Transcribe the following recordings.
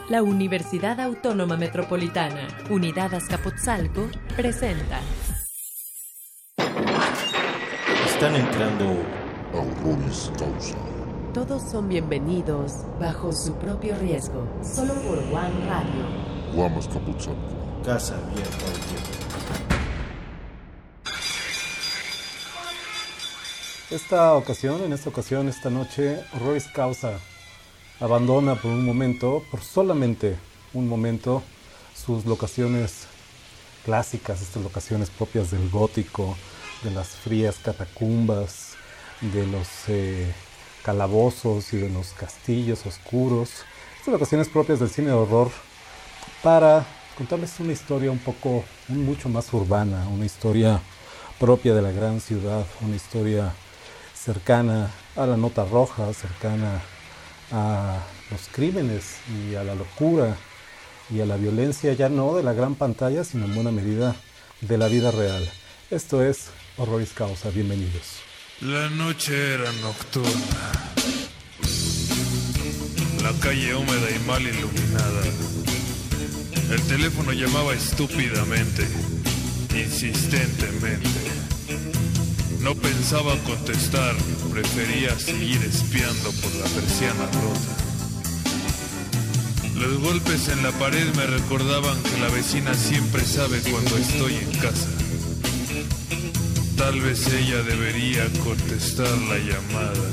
La Universidad Autónoma Metropolitana, Unidad Azcapotzalco, presenta. Están entrando a Horroris Causa. Todos son bienvenidos bajo su propio riesgo, solo por One Radio. Guam Azcapotzalco. Casa abierta al tiempo. Esta noche, Horroris Causa abandona por solamente un momento, sus locaciones clásicas, estas locaciones propias del gótico, de las frías catacumbas, de los calabozos y de los castillos oscuros, estas locaciones propias del cine de horror, para contarles una historia mucho más urbana, una historia propia de la gran ciudad, una historia cercana a la nota roja, cercana a los crímenes y a la locura y a la violencia, ya no de la gran pantalla, sino en buena medida de la vida real. Esto es Horroris Causa, bienvenidos. La noche era nocturna, la calle húmeda y mal iluminada. El teléfono llamaba estúpidamente, insistentemente. No pensaba contestar, prefería seguir espiando por la persiana rota. Los golpes en la pared me recordaban que la vecina siempre sabe cuando estoy en casa. Tal vez ella debería contestar la llamada.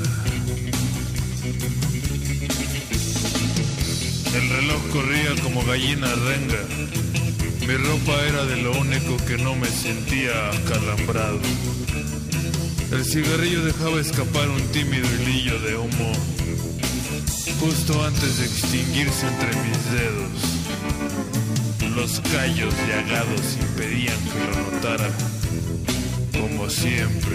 El reloj corría como gallina renga. Mi ropa era de lo único que no me sentía acalambrado. El cigarrillo dejaba escapar un tímido hilillo de humo justo antes de extinguirse entre mis dedos. Los callos llagados impedían que lo notara, como siempre.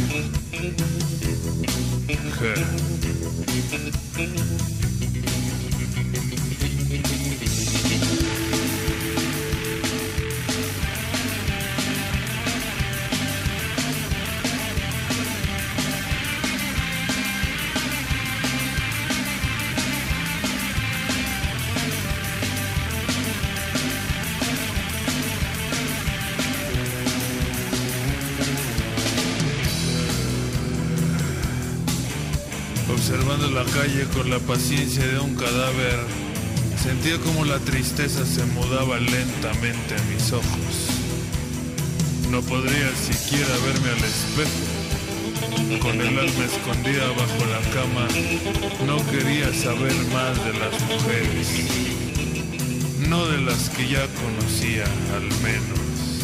Observando la calle con la paciencia de un cadáver, sentía como la tristeza se mudaba lentamente a mis ojos. No podría siquiera verme al espejo. Con el alma escondida bajo la cama, no quería saber más de las mujeres. No de las que ya conocía, al menos.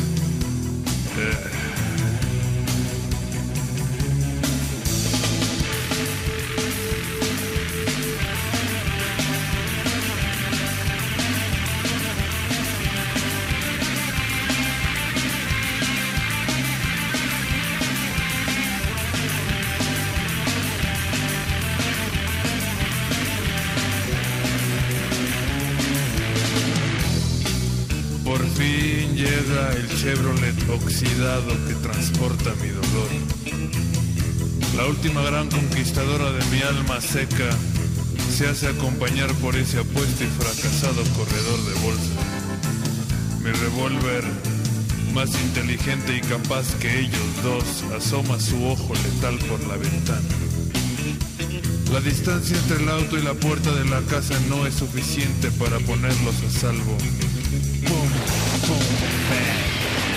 El Chevrolet oxidado que transporta mi dolor. La última gran conquistadora de mi alma seca se hace acompañar por ese apuesto y fracasado corredor de bolsa. Mi revólver, más inteligente y capaz que ellos dos, asoma su ojo letal por la ventana. La distancia entre el auto y la puerta de la casa no es suficiente para ponerlos a salvo. ¡Pum! ¡Pum! ¡Bang!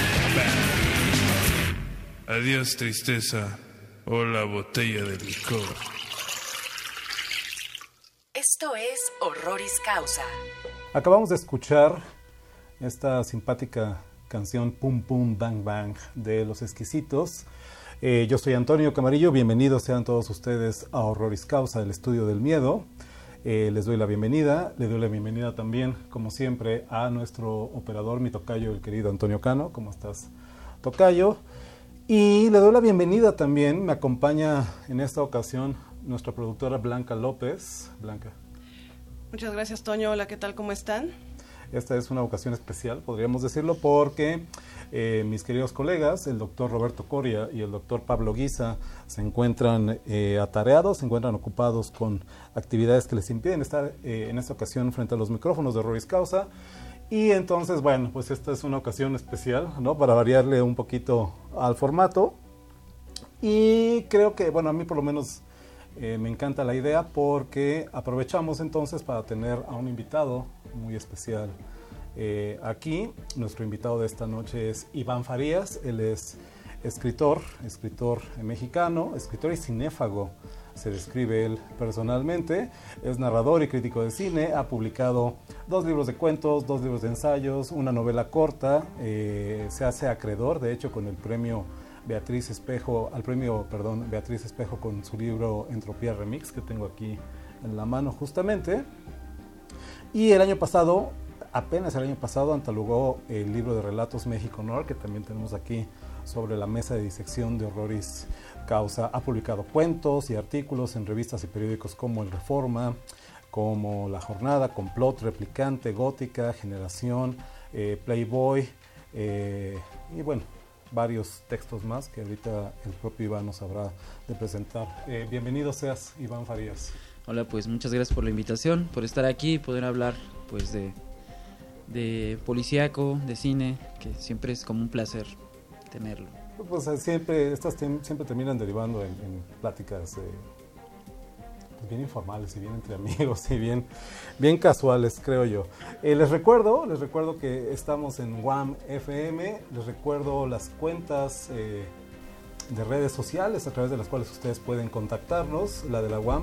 Adiós tristeza, hola botella de licor. Esto es Horroris Causa. Acabamos de escuchar esta simpática canción Pum Pum Bang Bang de Los Exquisitos. Yo soy Antonio Camarillo, bienvenidos sean todos ustedes a Horroris Causa, el estudio del miedo. Les doy la bienvenida, le doy la bienvenida también, como siempre, a nuestro operador, mi tocayo, el querido Antonio Cano. ¿Cómo estás, tocayo? Y le doy la bienvenida también, me acompaña en esta ocasión nuestra productora Blanca López. Blanca. Muchas gracias, Toño. Hola, ¿qué tal? ¿Cómo están? Esta es una ocasión especial, podríamos decirlo, porque mis queridos colegas, el doctor Roberto Coria y el doctor Pablo Guisa, se encuentran atareados, se encuentran ocupados con actividades que les impiden estar en esta ocasión frente a los micrófonos de Horroris Causa. Y entonces, bueno, pues esta es una ocasión especial, ¿no? Para variarle un poquito al formato. Y creo que, bueno, a mí por lo menos me encanta la idea porque aprovechamos entonces para tener a un invitado muy especial aquí. Nuestro invitado de esta noche es Iván Farías. Él es escritor mexicano, escritor y cinéfago, se describe él personalmente. Es narrador y crítico de cine, ha publicado 2 libros de cuentos, 2 libros de ensayos, una novela corta, se hace acreedor, de hecho, con el premio Beatriz Espejo con su libro Entropía Remix, que tengo aquí en la mano justamente. Y apenas el año pasado, antalugó el libro de relatos México Noir, que también tenemos aquí sobre la mesa de disección de Horroris Causa. Ha publicado cuentos y artículos en revistas y periódicos como El Reforma, como La Jornada, Complot, Replicante, Gótica, Generación, Playboy, y bueno, varios textos más que ahorita el propio Iván nos habrá de presentar. Bienvenido seas, Iván Farías. Hola, pues muchas gracias por la invitación, por estar aquí y poder hablar pues de policíaco, de cine, que siempre es como un placer tenerlo. Pues siempre terminan derivando en pláticas pues bien informales y bien entre amigos y bien casuales, creo yo. Les recuerdo que estamos en WAM FM, les recuerdo las cuentas de redes sociales a través de las cuales ustedes pueden contactarnos, la de la WAM,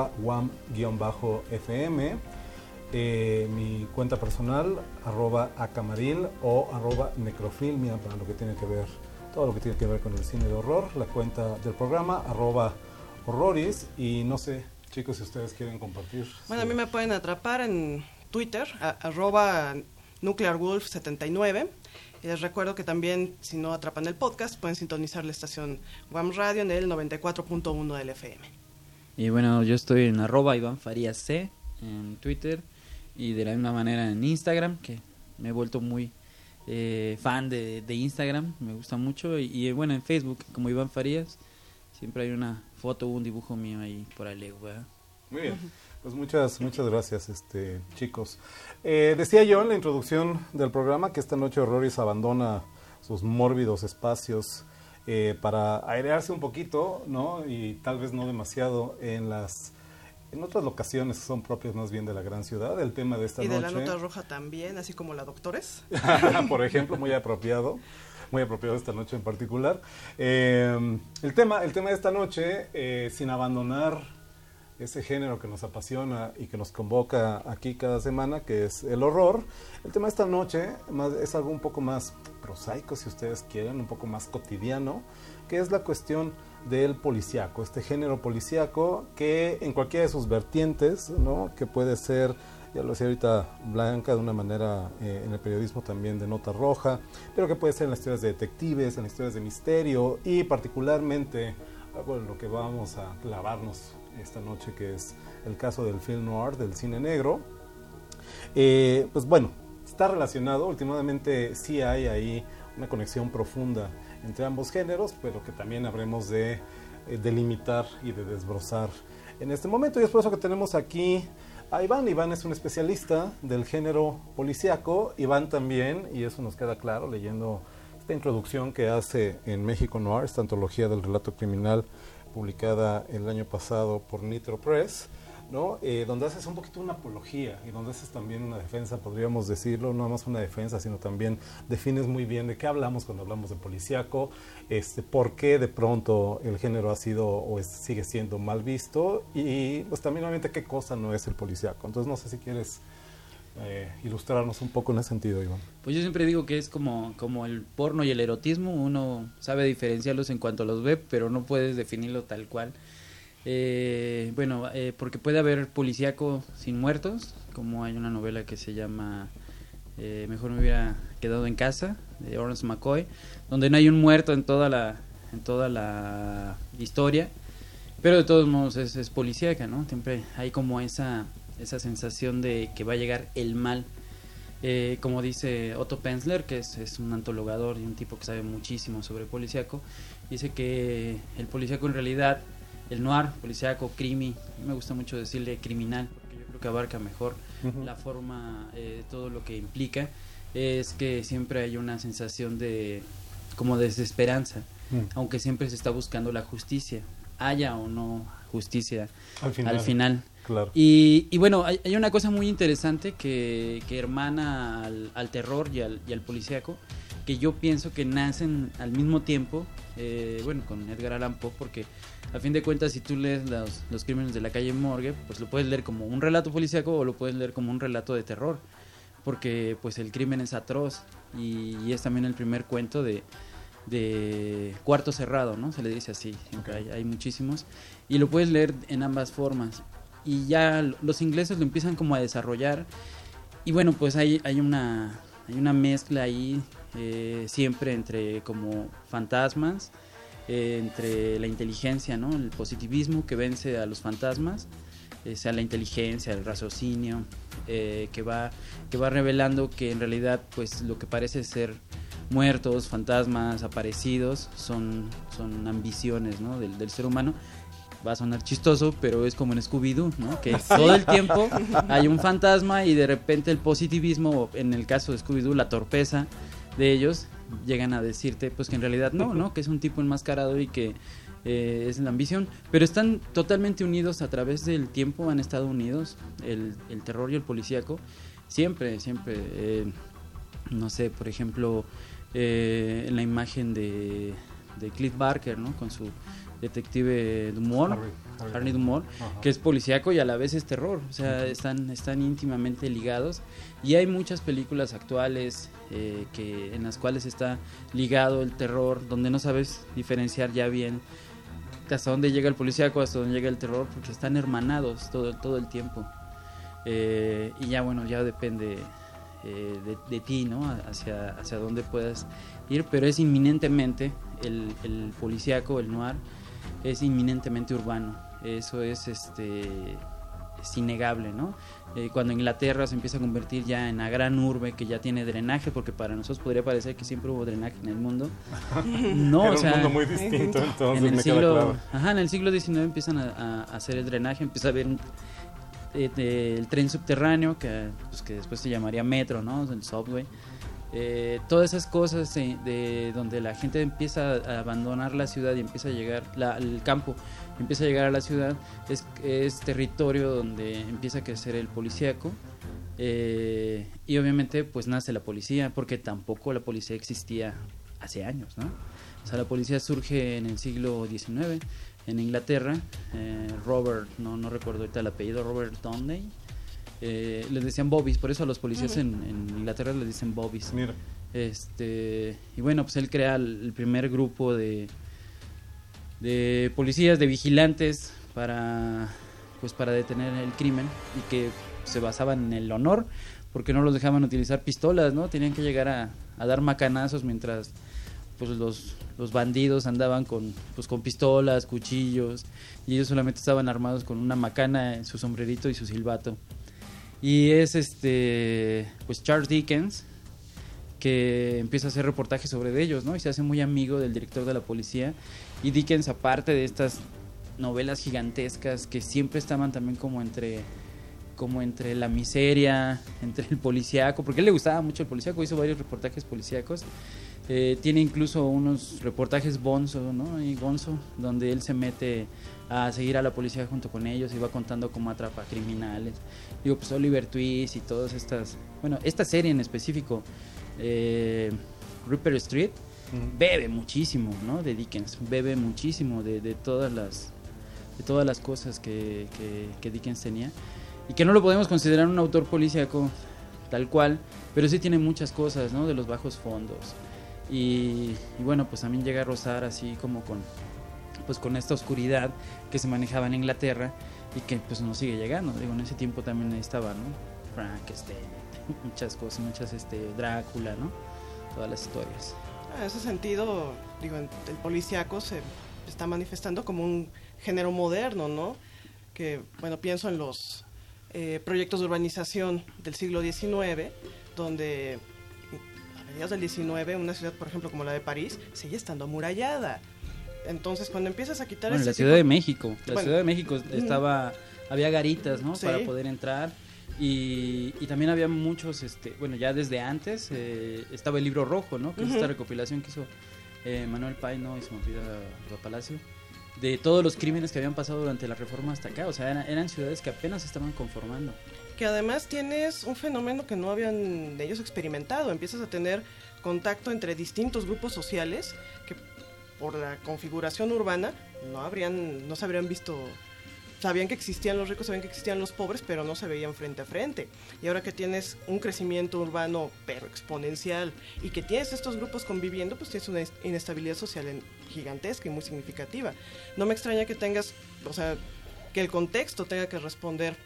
@WAM_FM, mi cuenta personal, @acamaril o @necrofilmia, para lo que tiene que ver, todo lo que tiene que ver con el cine de horror, la cuenta del programa, @horroris, y no sé, chicos, si ustedes quieren compartir. Bueno, a mí me pueden atrapar en Twitter, @nuclearwolf79. Y les recuerdo que también, si no atrapan el podcast, pueden sintonizar la estación WAM Radio en el 94.1 del FM. Y bueno, yo estoy en @Iván Farías C en Twitter, y de la misma manera en Instagram, que me he vuelto muy fan de Instagram, me gusta mucho, y bueno, en Facebook como Iván Farías, siempre hay una foto o un dibujo mío ahí por ahí, ¿verdad? Muy bien, pues muchas gracias, chicos. Decía yo en la introducción del programa que esta noche Horroris abandona sus mórbidos espacios para airearse un poquito, ¿no? Y tal vez no demasiado en otras locaciones que son propias más bien de la gran ciudad. El tema de esta noche. Y de la Nota Roja también, así como la Doctores. Por ejemplo, muy apropiado esta noche en particular. El tema de esta noche, sin abandonar ese género que nos apasiona y que nos convoca aquí cada semana, que es el horror. El tema de esta noche es algo un poco más prosaico, si ustedes quieren, un poco más cotidiano, que es la cuestión del policíaco, este género policíaco que en cualquiera de sus vertientes, ¿no? Que puede ser, ya lo decía ahorita, blanca de una manera, en el periodismo también de nota roja, pero que puede ser en las historias de detectives, en las historias de misterio, y particularmente bueno, lo que vamos a clavarnos esta noche, que es el caso del film noir, del cine negro. Pues bueno, está relacionado, últimamente sí hay ahí una conexión profunda entre ambos géneros, pero que también habremos de delimitar y de desbrozar en este momento, y es por eso que tenemos aquí a Iván. Iván es un especialista del género policíaco. Iván también, y eso nos queda claro leyendo esta introducción que hace en México Noir, esta antología del relato criminal publicada el año pasado por Nitro Press, ¿no? Donde haces un poquito una apología y donde haces también una defensa, podríamos decirlo, no más una defensa, sino también defines muy bien de qué hablamos cuando hablamos de policíaco, por qué de pronto el género ha sido o sigue siendo mal visto, y pues también obviamente qué cosa no es el policíaco. Entonces no sé si quieres ilustrarnos un poco en ese sentido, Iván. Pues yo siempre digo que es como el porno y el erotismo, uno sabe diferenciarlos en cuanto los ve, pero no puedes definirlo tal cual. Porque puede haber policíaco sin muertos, como hay una novela que se llama Mejor me hubiera quedado en casa, de Ernest McCoy, donde no hay un muerto en toda la historia, pero de todos modos es policíaca, ¿no? Siempre hay como esa sensación de que va a llegar el mal Como dice Otto Penzler, que es un antologador y un tipo que sabe muchísimo sobre policíaco, dice que el policíaco en realidad, el noir, policíaco, crimi, me gusta mucho decirle criminal, porque yo creo que abarca mejor la forma, todo lo que implica, es que siempre hay una sensación de como desesperanza, aunque siempre se está buscando la justicia, haya o no justicia al final. Claro. Y bueno, hay una cosa muy interesante que hermana al terror y al policíaco, que yo pienso que nacen al mismo tiempo, bueno, con Edgar Allan Poe, porque a fin de cuentas, si tú lees los crímenes de la calle Morgue, pues lo puedes leer como un relato policíaco o lo puedes leer como un relato de terror, porque pues el crimen es atroz y es también el primer cuento de cuarto cerrado, ¿no? Se le dice así, siempre hay muchísimos, y lo puedes leer en ambas formas. Y ya los ingleses lo empiezan como a desarrollar, y bueno, pues hay una mezcla ahí siempre entre como fantasmas, entre la inteligencia, ¿no? El positivismo que vence a los fantasmas, sea la inteligencia, el raciocinio, que va revelando que en realidad pues lo que parece ser muertos, fantasmas, aparecidos, son ambiciones, ¿no? del ser humano. Va a sonar chistoso, pero es como en Scooby-Doo, ¿no? Que todo el tiempo hay un fantasma y de repente el positivismo, en el caso de Scooby-Doo, la torpeza de ellos, llegan a decirte pues que en realidad no, que es un tipo enmascarado y que es la ambición, pero están totalmente unidos a través del tiempo, han estado unidos, el terror y el policíaco, siempre, no sé, por ejemplo, en la imagen de Cliff Barker, ¿no? Con su detective Dumont, Harry Dumont, que es policíaco y a la vez es terror, o sea, están íntimamente ligados, y hay muchas películas actuales en las cuales está ligado el terror, donde no sabes diferenciar ya bien hasta dónde llega el policíaco, hasta dónde llega el terror, porque están hermanados todo el tiempo, y ya bueno, ya depende de ti, ¿no? Hacia dónde puedas ir, pero es inminentemente el policíaco, el noir, es inminentemente urbano, eso es innegable, ¿no? Cuando Inglaterra se empieza a convertir ya en una gran urbe que ya tiene drenaje, porque para nosotros podría parecer que siempre hubo drenaje en el mundo, no, era o sea, un mundo muy distinto, entonces en el me siglo, queda claro. en el siglo XIX empiezan a hacer el drenaje, empieza a haber el tren subterráneo que después se llamaría metro, ¿no? El subway. Todas esas cosas de donde la gente empieza a abandonar la ciudad y empieza a llegar el campo, empieza a llegar a la ciudad, es territorio donde empieza a crecer el policíaco, y obviamente pues nace la policía, porque tampoco la policía existía hace años, ¿no? O sea, la policía surge en el siglo XIX en Inglaterra. Robert, no recuerdo ahorita el apellido, Robert Downey, les decían bobbies, por eso a los policías en Inglaterra les dicen bobbies. Mira. Y bueno, pues él crea el primer grupo de policías, de vigilantes para detener el crimen, y que se basaban en el honor, porque no los dejaban utilizar pistolas, ¿no? Tenían que llegar a dar macanazos mientras pues los bandidos andaban con pistolas, cuchillos, y ellos solamente estaban armados con una macana, su sombrerito y su silbato. Y es pues Charles Dickens que empieza a hacer reportajes sobre ellos, ¿no? Y se hace muy amigo del director de la policía. Y Dickens, aparte de estas novelas gigantescas que siempre estaban también como entre la miseria, entre el policíaco, porque a él le gustaba mucho el policíaco, hizo varios reportajes policíacos. Tiene incluso unos reportajes bonzo, ¿no? Y gonzo, donde él se mete a seguir a la policía junto con ellos y va contando cómo atrapa criminales. Digo, pues Oliver Twist y todas estas... Bueno, esta serie en específico, Ripper Street, bebe muchísimo, ¿no? De Dickens, bebe muchísimo de todas las cosas que Dickens tenía, y que no lo podemos considerar un autor policíaco tal cual, pero sí tiene muchas cosas, ¿no? De los bajos fondos. Y bueno, pues también llega a rozar así como con esta oscuridad que se manejaba en Inglaterra y que pues nos sigue llegando. Digo, en ese tiempo también estaba, ¿no? Frankenstein, muchas cosas, Drácula, ¿no? Todas las historias. En ese sentido, digo, el policíaco se está manifestando como un género moderno, ¿no? Que, bueno, pienso en proyectos de urbanización del siglo XIX, donde a mediados del XIX una ciudad, por ejemplo, como la de París, sigue estando amurallada. Entonces, cuando empiezas a quitar la Ciudad de México, Ciudad de México había garitas, ¿no? Sí. Para poder entrar. Y también había muchos, ya desde antes estaba el Libro Rojo, ¿no? Que es esta recopilación que hizo Manuel Paino y se me olvida Palacio, de todos los crímenes que habían pasado durante la Reforma hasta acá. O sea, eran ciudades que apenas se estaban conformando. Que además tienes un fenómeno que no habían ellos experimentado. Empiezas a tener contacto entre distintos grupos sociales que por la configuración urbana no se habrían visto. Sabían que existían los ricos, sabían que existían los pobres, pero no se veían frente a frente. Y ahora que tienes un crecimiento urbano pero exponencial y que tienes estos grupos conviviendo, pues tienes una inestabilidad social gigantesca y muy significativa. No me extraña que tengas, o sea, que el contexto tenga que responder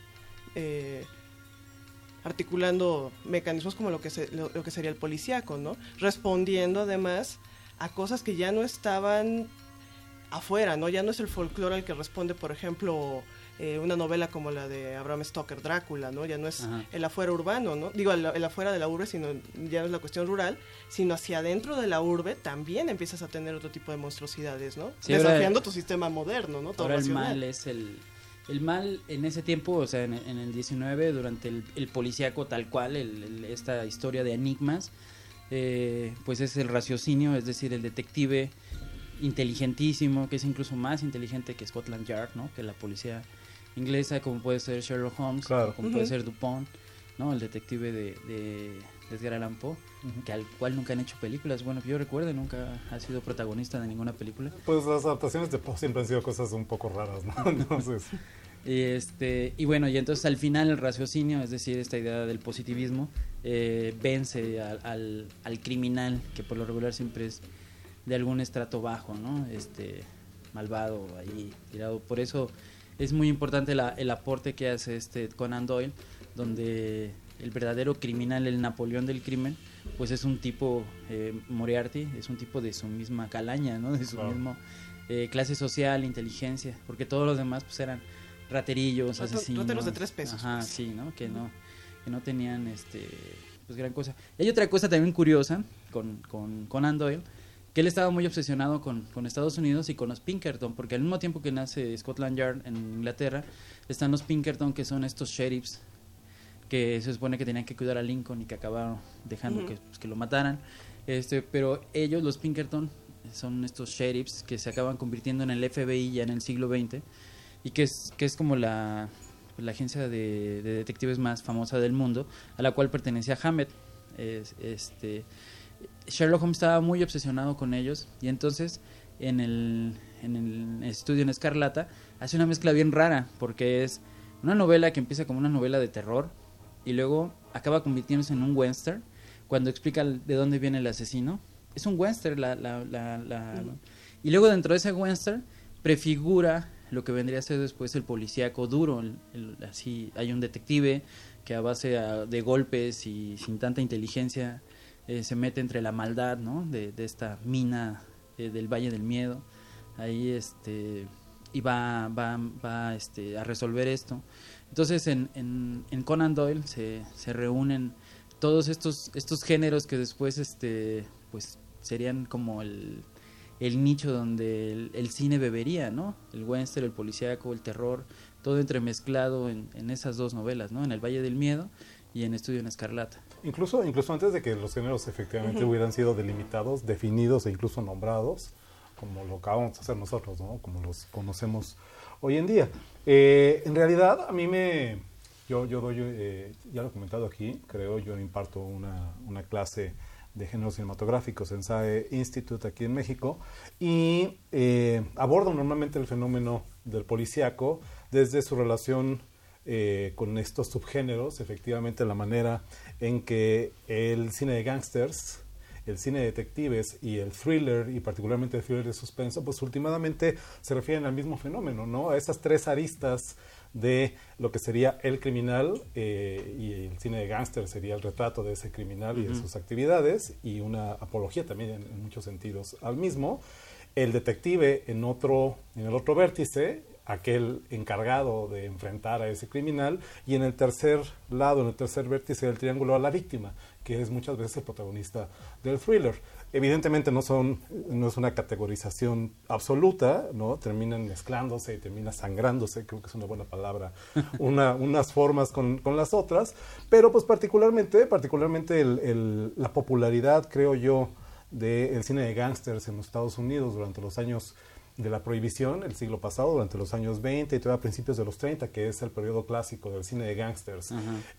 articulando mecanismos como lo que sería el policíaco, ¿no? Respondiendo además a cosas que ya no estaban afuera, ¿no? Ya no es el folclore al que responde, por ejemplo, una novela como la de Bram Stoker, Drácula, ¿no? Ya no es el afuera urbano, ¿no? Digo, el afuera de la urbe, sino ya no es la cuestión rural, sino hacia adentro de la urbe también empiezas a tener otro tipo de monstruosidades, ¿no? Sí, desafiando tu sistema moderno, ¿no? Todo ahora racional. El mal es el mal en ese tiempo, o sea, en el 19, durante el policíaco tal cual, esta historia de enigmas, pues es el raciocinio, es decir, el detective inteligentísimo, que es incluso más inteligente que Scotland Yard, ¿no? Que la policía inglesa, como puede ser Sherlock Holmes, claro. Como puede ser Dupont, ¿no? El detective de Edgar Allan Poe, que al cual nunca han hecho películas. Bueno, que yo recuerde, nunca ha sido protagonista de ninguna película. Pues las adaptaciones de Poe siempre han sido cosas un poco raras, ¿no? Entonces... y bueno, y entonces al final el raciocinio, es decir, esta idea del positivismo, vence al criminal, que por lo regular siempre es de algún estrato bajo, ¿no? Malvado, ahí tirado. Por eso es muy importante el aporte que hace Conan Doyle, donde el verdadero criminal, el Napoleón del crimen, pues es un tipo, Moriarty, es un tipo de su misma calaña, ¿no? De su misma clase social, inteligencia, porque todos los demás pues eran raterillos, asesinos. Rateros de 3 pesos. Ajá, pues. Sí, ¿no? Que no tenían pues gran cosa. Y hay otra cosa también curiosa con Conan Doyle, que él estaba muy obsesionado con Estados Unidos y con los Pinkerton, porque al mismo tiempo que nace Scotland Yard en Inglaterra, están los Pinkerton, que son estos sheriffs que se supone que tenían que cuidar a Lincoln y que acabaron dejando que lo mataran. Pero ellos, los Pinkerton, son estos sheriffs que se acaban convirtiendo en el FBI ya en el siglo XX, y que es como la agencia de detectives más famosa del mundo, a la cual pertenecía Hammett. Sherlock Holmes estaba muy obsesionado con ellos, y entonces en el estudio en Escarlata hace una mezcla bien rara, porque es una novela que empieza como una novela de terror y luego acaba convirtiéndose en un western cuando explica de dónde viene el asesino. Es un western y luego dentro de ese western prefigura lo que vendría a ser después el policíaco duro. Así hay un detective que a base de golpes y sin tanta inteligencia se mete entre la maldad, ¿no? de esta mina del Valle del Miedo, ahí y va a resolver esto. Entonces en Conan Doyle se reúnen todos estos géneros que después pues serían como el nicho donde el cine bebería, ¿no? El western, el policíaco, el terror, todo entremezclado en esas dos novelas, ¿no? En El Valle del Miedo y en Estudio en Escarlata. Incluso antes de que los géneros efectivamente hubieran sido delimitados, definidos e incluso nombrados, como lo acabamos de hacer nosotros, ¿no? Como los conocemos hoy en día. En realidad, a mí yo doy, ya lo he comentado aquí, yo imparto una clase de géneros cinematográficos en SAE Institute aquí en México, y abordo normalmente el fenómeno del policíaco desde su relación con estos subgéneros, efectivamente la manera en que el cine de gángsters, el cine de detectives y el thriller, y particularmente el thriller de suspenso, pues últimamente se refieren al mismo fenómeno, ¿no? A esas tres aristas de lo que sería el criminal, y el cine de gángster sería el retrato de ese criminal y de sus actividades, y una apología también en muchos sentidos al mismo. El detective en el otro vértice, aquel encargado de enfrentar a ese criminal, y en el tercer lado, en el tercer vértice del triángulo, a la víctima, que es muchas veces el protagonista del thriller. Evidentemente no es una categorización absoluta, ¿no? Terminan mezclándose y termina sangrándose, creo que es una buena palabra, unas formas con las otras, pero pues particularmente la popularidad, creo yo, del cine de gángsters en los Estados Unidos durante los años de la prohibición, el siglo pasado, durante los años 20 y todavía a principios de los 30, que es el periodo clásico del cine de gángsters.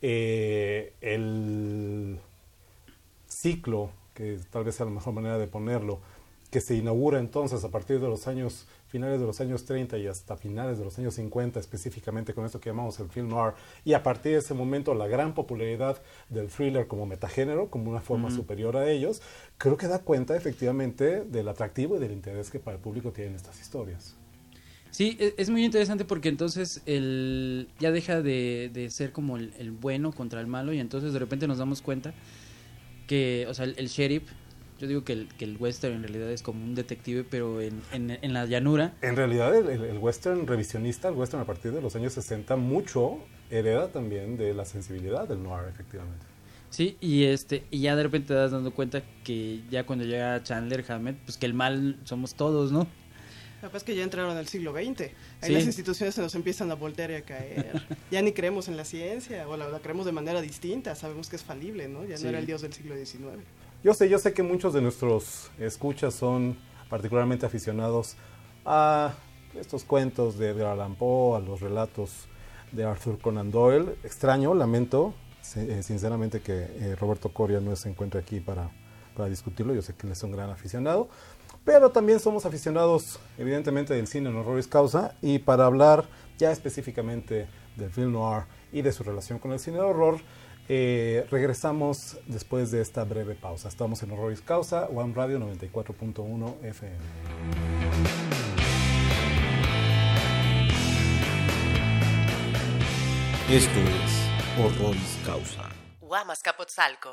El ciclo, que tal vez sea la mejor manera de ponerlo, que se inaugura entonces a partir de los años finales de los años 30 y hasta finales de los años 50, específicamente con esto que llamamos el film noir, y a partir de ese momento la gran popularidad del thriller como metagénero, como una forma superior a ellos, creo que da cuenta efectivamente del atractivo y del interés que para el público tienen estas historias. Sí, es muy interesante porque entonces ya deja de ser como el bueno contra el malo, y entonces de repente nos damos cuenta que, o sea, el sheriff, yo digo que el western en realidad es como un detective, pero en la llanura. En realidad el western revisionista, el western a partir de los años 60, mucho hereda también de la sensibilidad del noir, efectivamente. Sí, y ya de repente te das dando cuenta que ya cuando llega Chandler Hammett, pues que el mal somos todos, ¿no? Capaz que ya entraron al siglo XX. Ahí Sí. las instituciones se nos empiezan a voltear y a caer. Ya ni creemos en la ciencia, o la creemos de manera distinta. Sabemos que es falible, ¿no? Ya Sí. no era el dios del siglo XIX. Yo sé que muchos de nuestros escuchas son particularmente aficionados a estos cuentos de Edgar Allan Poe, a los relatos de Arthur Conan Doyle. Extraño, lamento, sinceramente, que Roberto Coria no se encuentre aquí para discutirlo. Yo sé que él es un gran aficionado, pero también somos aficionados, evidentemente, del cine honoris causa, y para hablar ya específicamente del film noir y de su relación con el cine de horror, regresamos después de esta breve pausa. Estamos en Honoris Causa, One Radio 94.1 FM. Esto es Honoris Causa. Huamascapotzalco.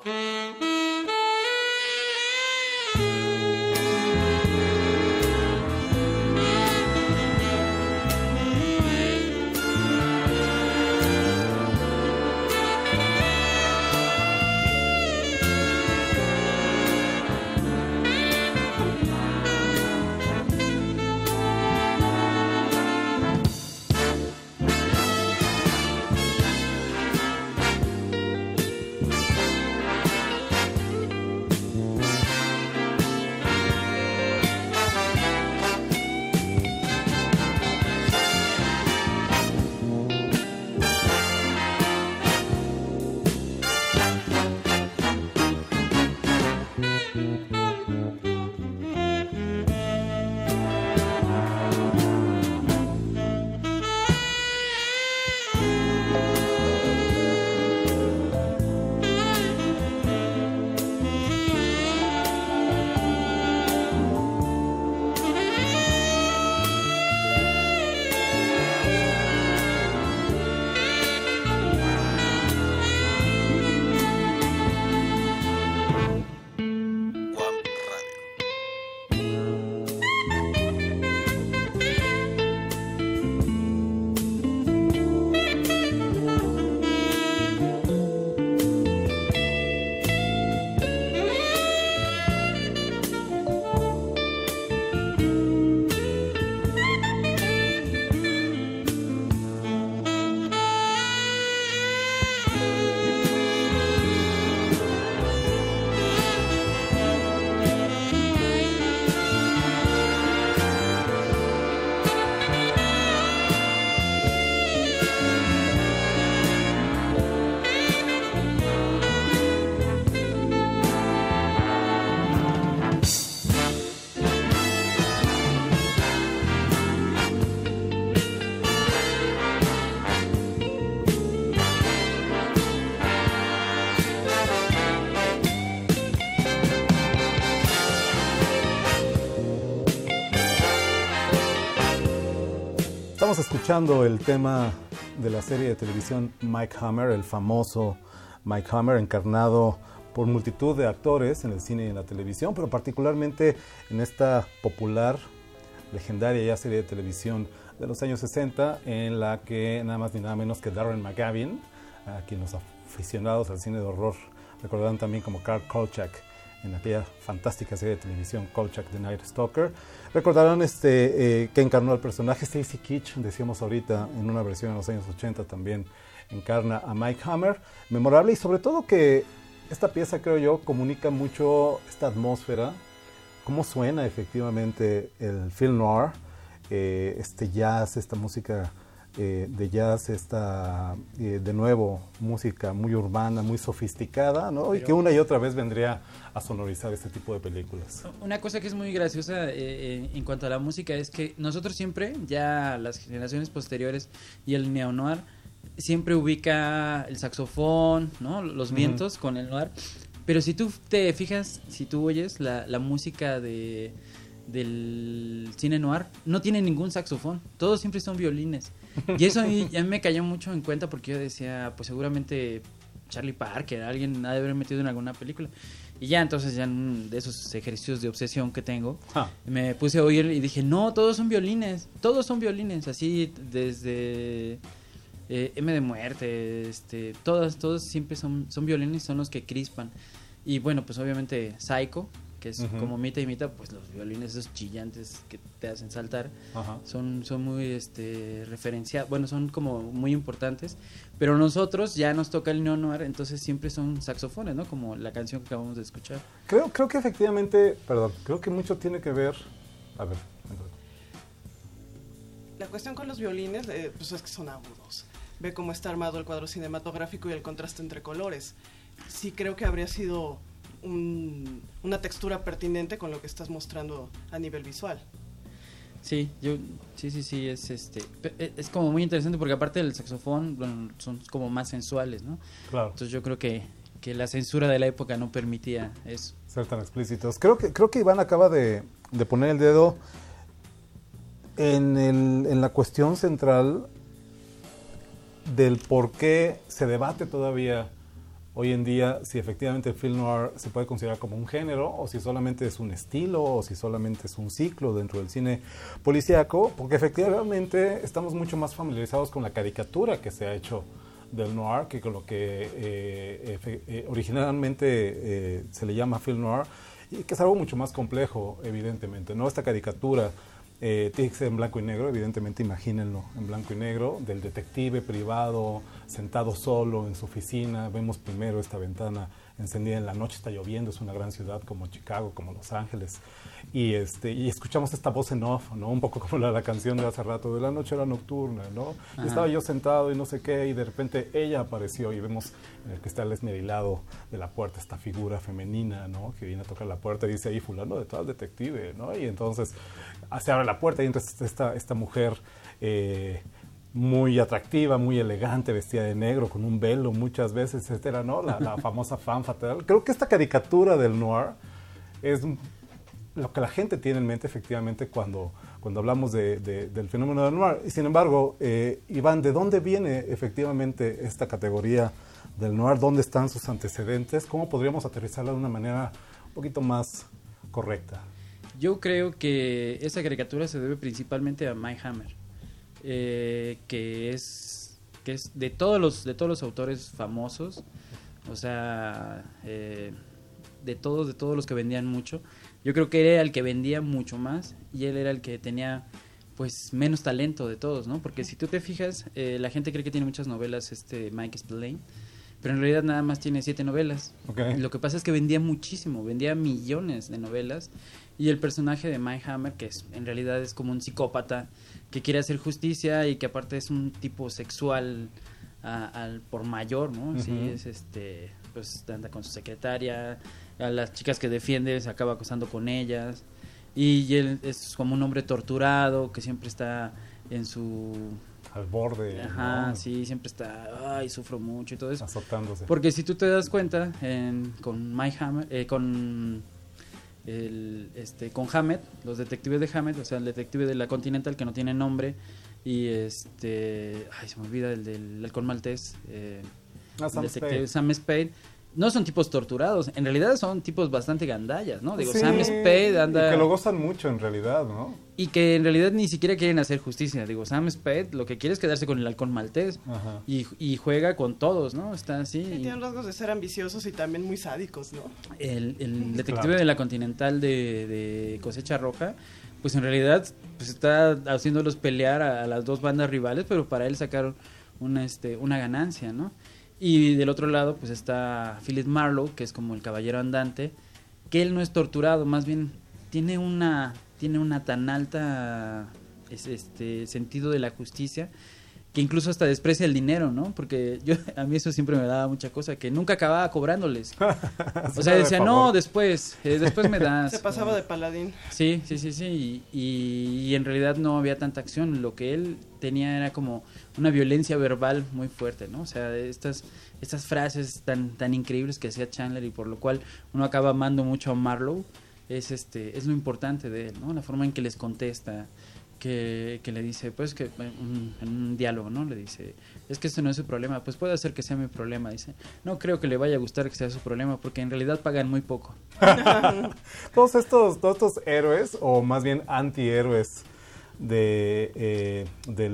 Estamos escuchando el tema de la serie de televisión Mike Hammer, el famoso Mike Hammer, encarnado por multitud de actores en el cine y en la televisión, pero particularmente en esta popular, legendaria ya serie de televisión de los años 60, en la que nada más ni nada menos que Darren McGavin, a quien los aficionados al cine de horror recordarán también como Carl Kolchak, en aquella fantástica serie de televisión Kolchak The Night Stalker. Recordarán que encarnó al personaje Stacy Keach, decíamos ahorita, en una versión en los años 80 también encarna a Mike Hammer, memorable, y sobre todo que esta pieza, creo yo, comunica mucho esta atmósfera, cómo suena efectivamente el film noir, este jazz, esta música de jazz, de nuevo, música muy urbana, muy sofisticada, ¿no? Y que una y otra vez vendría a sonorizar este tipo de películas. Una cosa que es muy graciosa en cuanto a la música es que nosotros siempre, ya las generaciones posteriores y el neo-noir, siempre ubica el saxofón, ¿no? Los vientos con el noir. Pero si tú te fijas, si tú oyes la música del cine noir, no tiene ningún saxofón, todos siempre son violines. Y eso a mí me cayó mucho en cuenta, porque yo decía, pues seguramente Charlie Parker, alguien ha de haber metido en alguna película. Y ya entonces, ya de esos ejercicios de obsesión que tengo, me puse a oír y dije, no, todos son violines, así desde M de Muerte, todos siempre son violines, son los que crispan. Y bueno, pues obviamente Psycho, que es como mitad y mitad, pues los violines esos chillantes que te hacen saltar, son muy referenciados, bueno, son como muy importantes, pero nosotros ya nos toca el neo-noir, entonces siempre son saxofones, ¿no? Como la canción que acabamos de escuchar. Creo que efectivamente, creo que mucho tiene que ver, a ver. La cuestión con los violines, pues es que son agudos. Ve cómo está armado el cuadro cinematográfico y el contraste entre colores. Sí creo que habría sido una textura pertinente con lo que estás mostrando a nivel visual. Sí, sí, es como muy interesante, porque aparte del saxofón, bueno, son como más sensuales, ¿no? Claro. Entonces yo creo que la censura de la época no permitía eso. Ser tan explícitos. Creo que Iván acaba de poner el dedo en la cuestión central del por qué se debate todavía hoy en día si efectivamente el film noir se puede considerar como un género, o si solamente es un estilo, o si solamente es un ciclo dentro del cine policíaco, porque efectivamente estamos mucho más familiarizados con la caricatura que se ha hecho del noir que con lo que originalmente se le llama film noir, y que es algo mucho más complejo, evidentemente, ¿no? Esta caricatura tiene que ser en blanco y negro, evidentemente, imagínenlo en blanco y negro, del detective privado sentado solo en su oficina. Vemos primero esta ventana encendida en la noche, está lloviendo, es una gran ciudad como Chicago, como Los Ángeles, y escuchamos esta voz en off, ¿no? Un poco como la canción de hace rato, de La noche era nocturna, ¿no? Y estaba yo sentado y no sé qué, y de repente ella apareció, y vemos en el cristal esmerilado de la puerta esta figura femenina, ¿no? Que viene a tocar la puerta y dice, ahí fulano de tal detective, ¿no? Y entonces se abre la puerta y entra esta mujer muy atractiva, muy elegante, vestida de negro, con un velo muchas veces, etcétera, ¿no? La famosa femme fatale. Creo que esta caricatura del noir es lo que la gente tiene en mente, efectivamente, cuando hablamos del fenómeno del noir. Y sin embargo, Iván, ¿de dónde viene efectivamente esta categoría del noir? ¿Dónde están sus antecedentes? ¿Cómo podríamos aterrizarla de una manera un poquito más correcta? Yo creo que esa caricatura se debe principalmente a Mike Hammer, que es de todos los autores famosos, o sea, de todos los que vendían mucho. Yo creo que él era el que vendía mucho más, y él era el que tenía pues menos talento de todos, ¿no? Porque si tú te fijas, la gente cree que tiene muchas novelas Mike Spillane, pero en realidad nada más tiene 7 novelas. Okay. Lo que pasa es que vendía muchísimo, vendía millones de novelas, y el personaje de Mike Hammer, que en realidad es como un psicópata que quiere hacer justicia, y que aparte es un tipo sexual al por mayor, ¿no? Uh-huh. Sí, es pues anda con su secretaria, a las chicas que defiende se acaba acostando con ellas, y él es como un hombre torturado que siempre está en su al borde, ajá, ¿no? Sí, siempre está, ay, sufro mucho y todo eso. Azotándose. Porque si tú te das cuenta, con Mike Hammer, con Hammett, los detectives de Hammett, o sea, el detective de la Continental que no tiene nombre, y ay, se me olvida el del halcón maltés, Sam Spade. Sam Spade, no son tipos torturados, en realidad son tipos bastante gandallas, ¿no? Digo, Sí, Sam Spade anda... y que lo gozan mucho en realidad, ¿no? Y que en realidad ni siquiera quieren hacer justicia. Digo, Sam Spade lo que quiere es quedarse con el halcón maltés. Ajá. Y juega con todos, ¿no? Está así. Sí, tienen rasgos de ser ambiciosos y también muy sádicos, ¿no? El detective Claro. de la Continental de Cosecha Roja, pues en realidad pues está haciéndolos pelear a las dos bandas rivales, pero para él sacar una ganancia, ¿no? Y del otro lado pues está Philip Marlowe, que es como el caballero andante, que él no es torturado, más bien tiene una tan alta sentido de la justicia que incluso hasta desprecia el dinero, ¿no? Porque a mí eso siempre me daba mucha cosa, que nunca acababa cobrándoles. O sea, decía, no, después me das. Se pasaba de paladín. Sí, y en realidad no había tanta acción. Lo que él tenía era como una violencia verbal muy fuerte, ¿no? O sea, estas frases tan increíbles que hacía Chandler y por lo cual uno acaba amando mucho a Marlowe, es lo importante de él, ¿no? La forma en que les contesta, que le dice, pues que en un diálogo, ¿no? Le dice, es que ese no es su problema, pues puede ser que sea mi problema, dice, no creo que le vaya a gustar que sea su problema porque en realidad pagan muy poco. Todos estos héroes, o más bien antihéroes de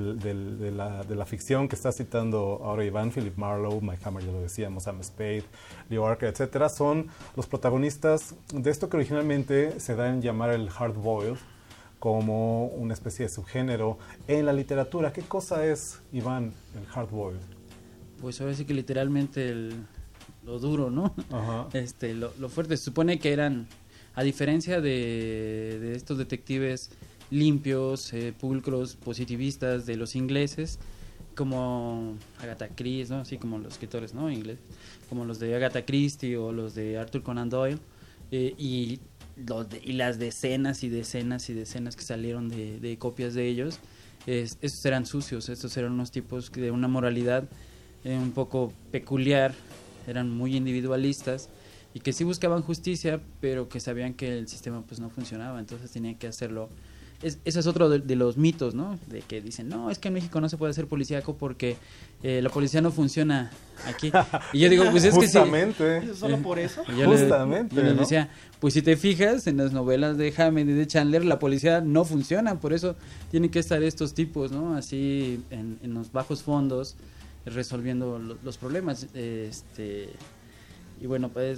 la ficción que está citando ahora Iván, Philip Marlowe, Mike Hammer, ya lo decíamos, Sam Spade, Leo Archer, etcétera, son los protagonistas de esto que originalmente se da en llamar el hard-boiled, como una especie de subgénero en la literatura. ¿Qué cosa es, Iván, el hard-boiled? Pues ahora sí que literalmente lo duro, ¿no? Ajá. Lo fuerte. Se supone que eran, a diferencia de estos detectives limpios, pulcros, positivistas de los ingleses, como Agatha Christie, ¿no? Así como los escritores, ¿no? Ingleses, como los de Agatha Christie o los de Arthur Conan Doyle, y las decenas y decenas y decenas que salieron de copias de ellos, esos eran sucios, estos eran unos tipos de una moralidad un poco peculiar, eran muy individualistas y que sí buscaban justicia, pero que sabían que el sistema pues no funcionaba, entonces tenían que hacerlo. Ese es otro de los mitos, ¿no? De que dicen, no, es que en México no se puede ser policíaco porque la policía no funciona aquí. Y yo digo, pues es Justamente. ¿Eso solo por eso? que sí. Justamente, Yo les ¿no? decía, pues si te fijas en las novelas de Hammond y de Chandler, la policía no funciona, por eso tienen que estar estos tipos, ¿no? Así en los bajos fondos, resolviendo los problemas. Y bueno, pues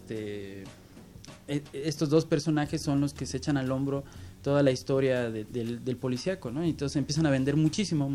estos dos personajes son los que se echan al hombro toda la historia del policíaco, ¿no? Y entonces empiezan a vender muchísimos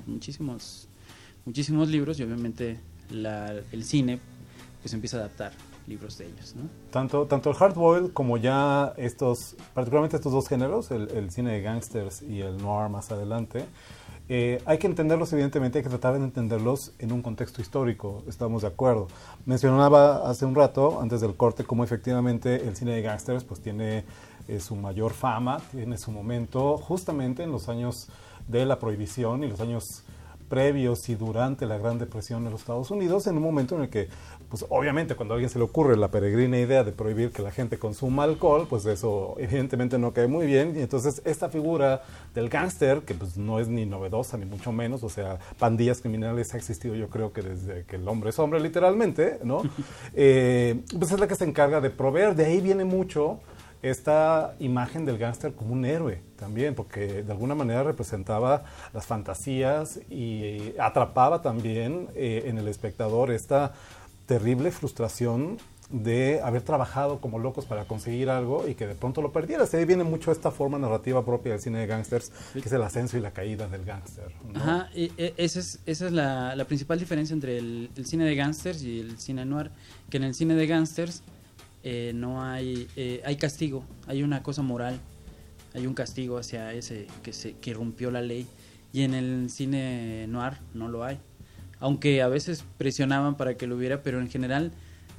libros y obviamente el cine pues empieza a adaptar libros de ellos, ¿no? Tanto el hardboiled como ya particularmente estos dos géneros, el cine de gangsters y el noir más adelante, hay que entenderlos, evidentemente, hay que tratar de entenderlos en un contexto histórico, estamos de acuerdo. Mencionaba hace un rato, antes del corte, cómo efectivamente el cine de gangsters pues tiene su mayor fama, tiene su momento justamente en los años de la prohibición y los años previos y durante la Gran Depresión en los Estados Unidos, en un momento en el que, pues obviamente cuando a alguien se le ocurre la peregrina idea de prohibir que la gente consuma alcohol, pues eso evidentemente no cae muy bien, y entonces esta figura del gángster, que pues no es ni novedosa ni mucho menos, o sea, pandillas criminales ha existido yo creo que desde que el hombre es hombre literalmente, ¿no? Pues es la que se encarga de proveer, de ahí viene mucho esta imagen del gángster como un héroe también, porque de alguna manera representaba las fantasías y atrapaba también en el espectador esta terrible frustración de haber trabajado como locos para conseguir algo y que de pronto lo perdieras. Ahí viene mucho esta forma narrativa propia del cine de gángsters, que es el ascenso y la caída del gángster, ¿no? Ajá, esa es la principal diferencia entre el cine de gángsters y el cine noir, que en el cine de gángsters no hay castigo, hay una cosa moral, hay un castigo hacia ese que rompió la ley, y en el cine noir no lo hay, aunque a veces presionaban para que lo hubiera, pero en general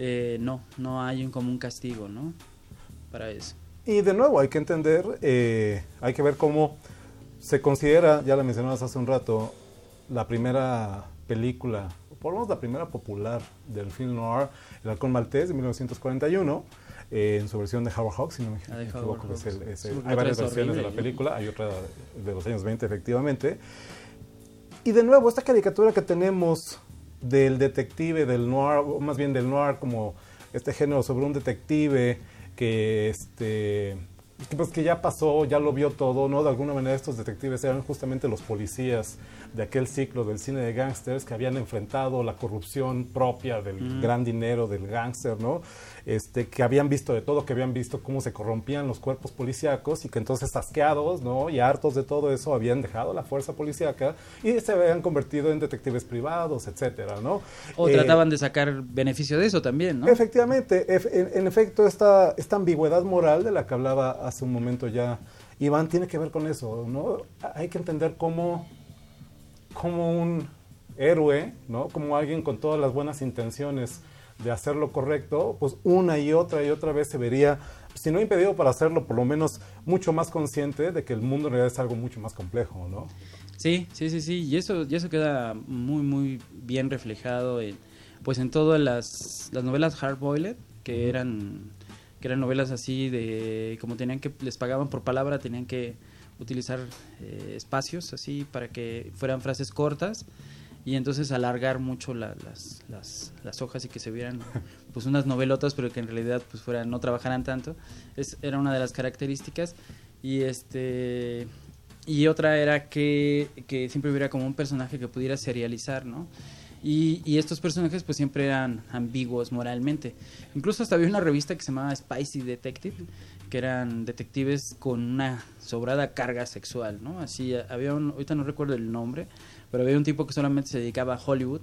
no hay como un castigo, ¿no? Para eso. Y de nuevo hay que entender, hay que ver cómo se considera, ya la mencionabas hace un rato, la primera película, por lo menos la primera popular del film noir, El halcón maltés de 1941, en su versión de Howard Hawks, si no me equivoco. Hay varias versiones de la película, hay otra de los años 20 efectivamente. Y de nuevo, esta caricatura que tenemos del detective, del noir, o más bien del noir como este género sobre un detective que pues que ya pasó, ya lo vio todo, ¿no? De alguna manera estos detectives eran justamente los policías de aquel ciclo del cine de gángsters que habían enfrentado la corrupción propia del gran dinero del gángster, ¿no? Que habían visto de todo, que habían visto cómo se corrompían los cuerpos policíacos y que entonces asqueados, ¿no? Y hartos de todo eso habían dejado la fuerza policíaca y se habían convertido en detectives privados, etcétera, ¿no? O trataban de sacar beneficio de eso también, ¿no? Efectivamente, en efecto, esta ambigüedad moral de la que hablaba hace un momento ya Iván tiene que ver con eso, ¿no? Hay que entender cómo un héroe, ¿no? Como alguien con todas las buenas intenciones de hacer lo correcto, pues una y otra vez se vería, si no impedido para hacerlo, por lo menos mucho más consciente de que el mundo en realidad es algo mucho más complejo, ¿no? Sí, y eso queda muy, muy bien reflejado pues en todas las novelas hard-boiled, que eran novelas así de, como les pagaban por palabra, tenían que utilizar espacios así para que fueran frases cortas y entonces alargar mucho las hojas y que se vieran pues unas novelotas, pero que en realidad pues no trabajaran tanto. Era una de las características. Y otra era que siempre hubiera como un personaje que pudiera serializar, ¿no? Y estos personajes pues siempre eran ambiguos moralmente. Incluso hasta había una revista que se llamaba Spicy Detective, que eran detectives con una sobrada carga sexual, ¿no? Así había ahorita no recuerdo el nombre, pero había un tipo que solamente se dedicaba a Hollywood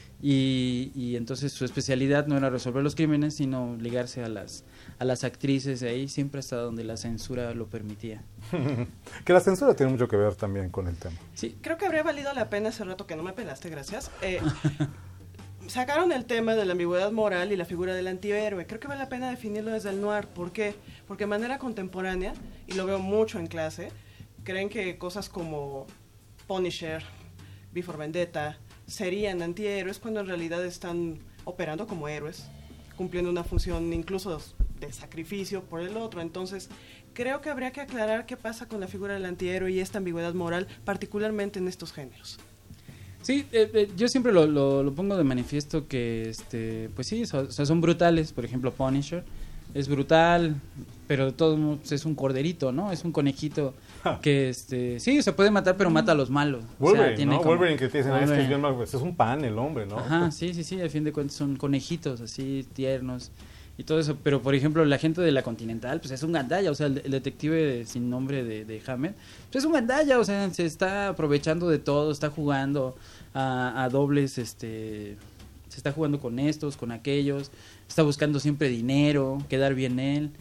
y entonces su especialidad no era resolver los crímenes, sino ligarse a las actrices de ahí, siempre hasta donde la censura lo permitía. Que la censura tiene mucho que ver también con el tema. Sí, creo que habría valido la pena hace rato que no me pelaste, gracias. Sacaron el tema de la ambigüedad moral y la figura del antihéroe. Creo que vale la pena definirlo desde el noir. ¿Por qué? Porque de manera contemporánea, y lo veo mucho en clase, creen que cosas como Punisher, V for Vendetta, serían antihéroes cuando en realidad están operando como héroes, cumpliendo una función incluso de sacrificio por el otro. Entonces, creo que habría que aclarar qué pasa con la figura del antihéroe y esta ambigüedad moral, particularmente en estos géneros. Sí, yo siempre lo pongo de manifiesto que, pues sí, son brutales. Por ejemplo, Punisher es brutal, pero de todos modos es un corderito, ¿no? Es un conejito que, sí, se puede matar, pero mata a los malos. Wolverine, o sea, ¿no? Wolverine que te dicen, es que es bien mal, pues, es un pan el hombre, ¿no? Ajá, sí, al fin de cuentas son conejitos así, tiernos y todo eso. Pero, por ejemplo, la gente de la Continental, pues es un gandalla, o sea, el detective sin nombre de Hammett, pues es un gandalla, o sea, se está aprovechando de todo, está jugando a dobles, se está jugando con estos, con aquellos, está buscando siempre dinero, quedar bien él.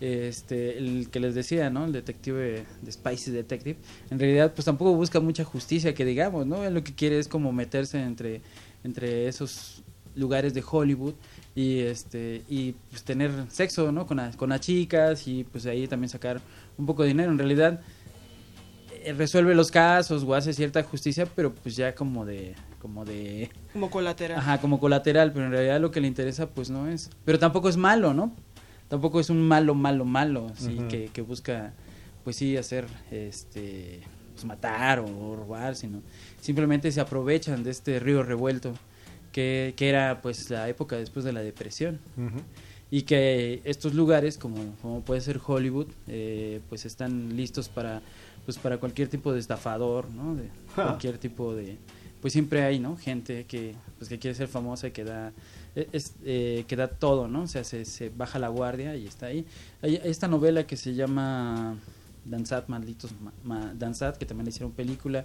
El que les decía, ¿no? El detective de Spicy Detective, en realidad pues tampoco busca mucha justicia que digamos, ¿no? Él lo que quiere es como meterse entre esos lugares de Hollywood y pues tener sexo, ¿no? Con las chicas y pues ahí también sacar un poco de dinero. En realidad resuelve los casos o hace cierta justicia, pero pues ya como colateral. Ajá, como colateral, pero en realidad lo que le interesa pues no es, pero tampoco es malo, ¿no? Tampoco es un malo, así que busca, pues sí, hacer, pues matar o robar, sino simplemente se aprovechan de este río revuelto que era, pues, la época después de la depresión. Y que estos lugares, como puede ser Hollywood, pues están listos para cualquier tipo de estafador, ¿no? De cualquier tipo de, pues siempre hay, ¿no? Gente que quiere ser famosa y que da todo, ¿no? O sea, se baja la guardia y está ahí. Hay esta novela que se llama Danzat, malditos Danzat, que también le hicieron película,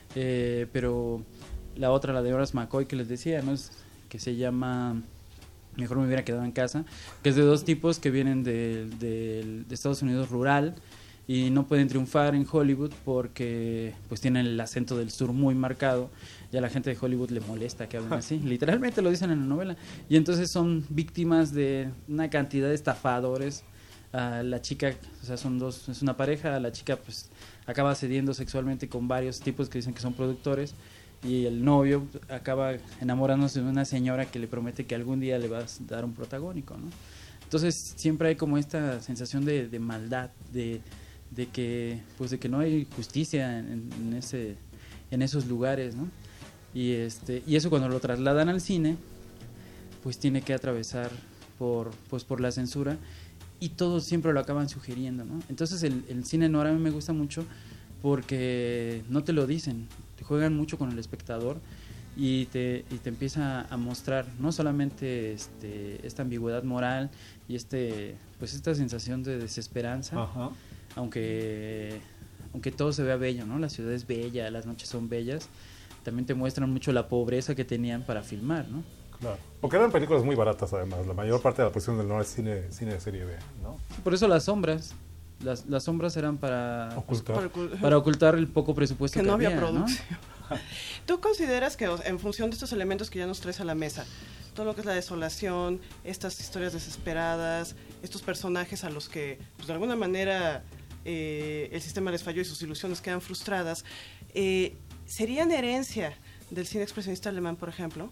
pero la otra, la de Horace McCoy que les decía, ¿no? Que se llama Mejor me hubiera quedado en casa, que es de dos tipos que vienen de Estados Unidos rural y no pueden triunfar en Hollywood porque pues tienen el acento del sur muy marcado y a la gente de Hollywood le molesta que hablen así, literalmente lo dicen en la novela, y entonces son víctimas de una cantidad de estafadores. La chica, o sea, es una pareja, la chica pues acaba cediendo sexualmente con varios tipos que dicen que son productores y el novio acaba enamorándose de una señora que le promete que algún día le va a dar un protagónico, ¿no? Entonces siempre hay como esta sensación de maldad, de que no hay justicia en esos lugares, ¿no? Y eso cuando lo trasladan al cine, pues tiene que atravesar por la censura, y todos siempre lo acaban sugiriendo, ¿no? Entonces el cine noir a mí me gusta mucho porque no te lo dicen, te juegan mucho con el espectador y te empieza a mostrar no solamente esta ambigüedad moral y pues esta sensación de desesperanza. Ajá. aunque todo se vea bello, ¿no? La ciudad es bella, las noches son bellas, también te muestran mucho la pobreza que tenían para filmar, ¿no? Claro. Porque eran películas muy baratas, además. La mayor parte de la producción del noir es cine de serie B, ¿no? Por eso las sombras. Las sombras eran para Ocultar. para ocultar el poco presupuesto que no había había, producción. ¿Tú consideras que en función de estos elementos que ya nos traes a la mesa, todo lo que es la desolación, estas historias desesperadas, estos personajes a los que pues, de alguna manera el sistema les falló y sus ilusiones quedan frustradas, ¿serían herencia del cine expresionista alemán, por ejemplo?